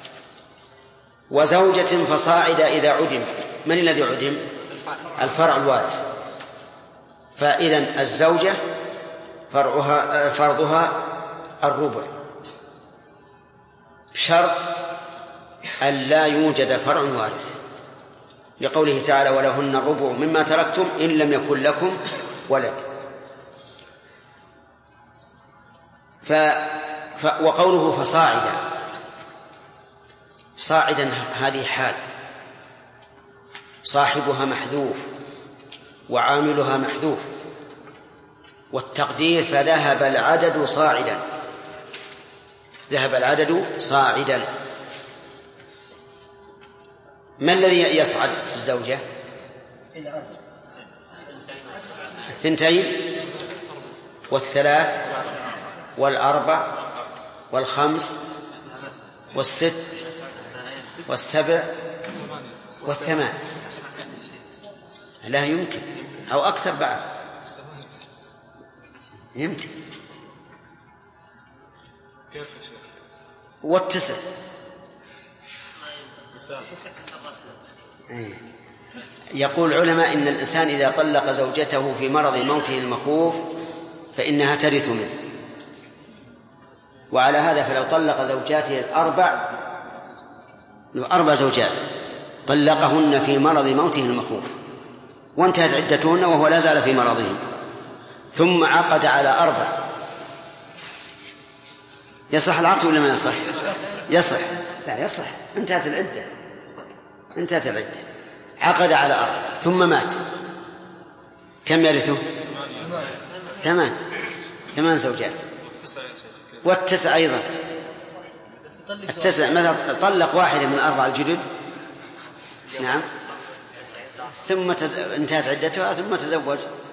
وزوجة فصاعدا إذا عدم. من الذي عدم؟ الفرع الوارث. فإذن الزوجة فرعها فرضها الربع، شرط أن لا يوجد فرع وارث، لقوله تعالى: ولهن الربع مما تركتم إن لم يكن لكم ولد. ف... ف... وقوله فصاعدا، صاعدا هذه حال، صاحبها محذوف وعاملها محذوف، والتقدير فذهب العدد صاعدا، ذهب العدد صاعدا. ما الذي يصعد في الزوجة؟ الثنتين والثلاث والأربع والخمس والست والسبع والثمان. لا يمكن، أو أكثر بعد يمكن. والتسع. يقول العلماء إن الإنسان إذا طلق زوجته في مرض موته المخوف فإنها ترث منه، وعلى هذا فلو طلق زوجاته الأربع، أربع زوجات طلقهن في مرض موته المخوف وانتهت عدتهن وهو لا زال في مرضه، ثم عقد على أربع، يصح العقد ولا ما يصح؟ يصح. لا يصح، انتهت العدة، انتهت العدة. عقد على أربع ثم مات، كم يرثه؟ ثمان، ثمان زوجات. والتسع أيضا، التسع مثلا طلق واحدة من أربع الجدد، نعم، ثم تز... انتهت عدتها ثم تزوج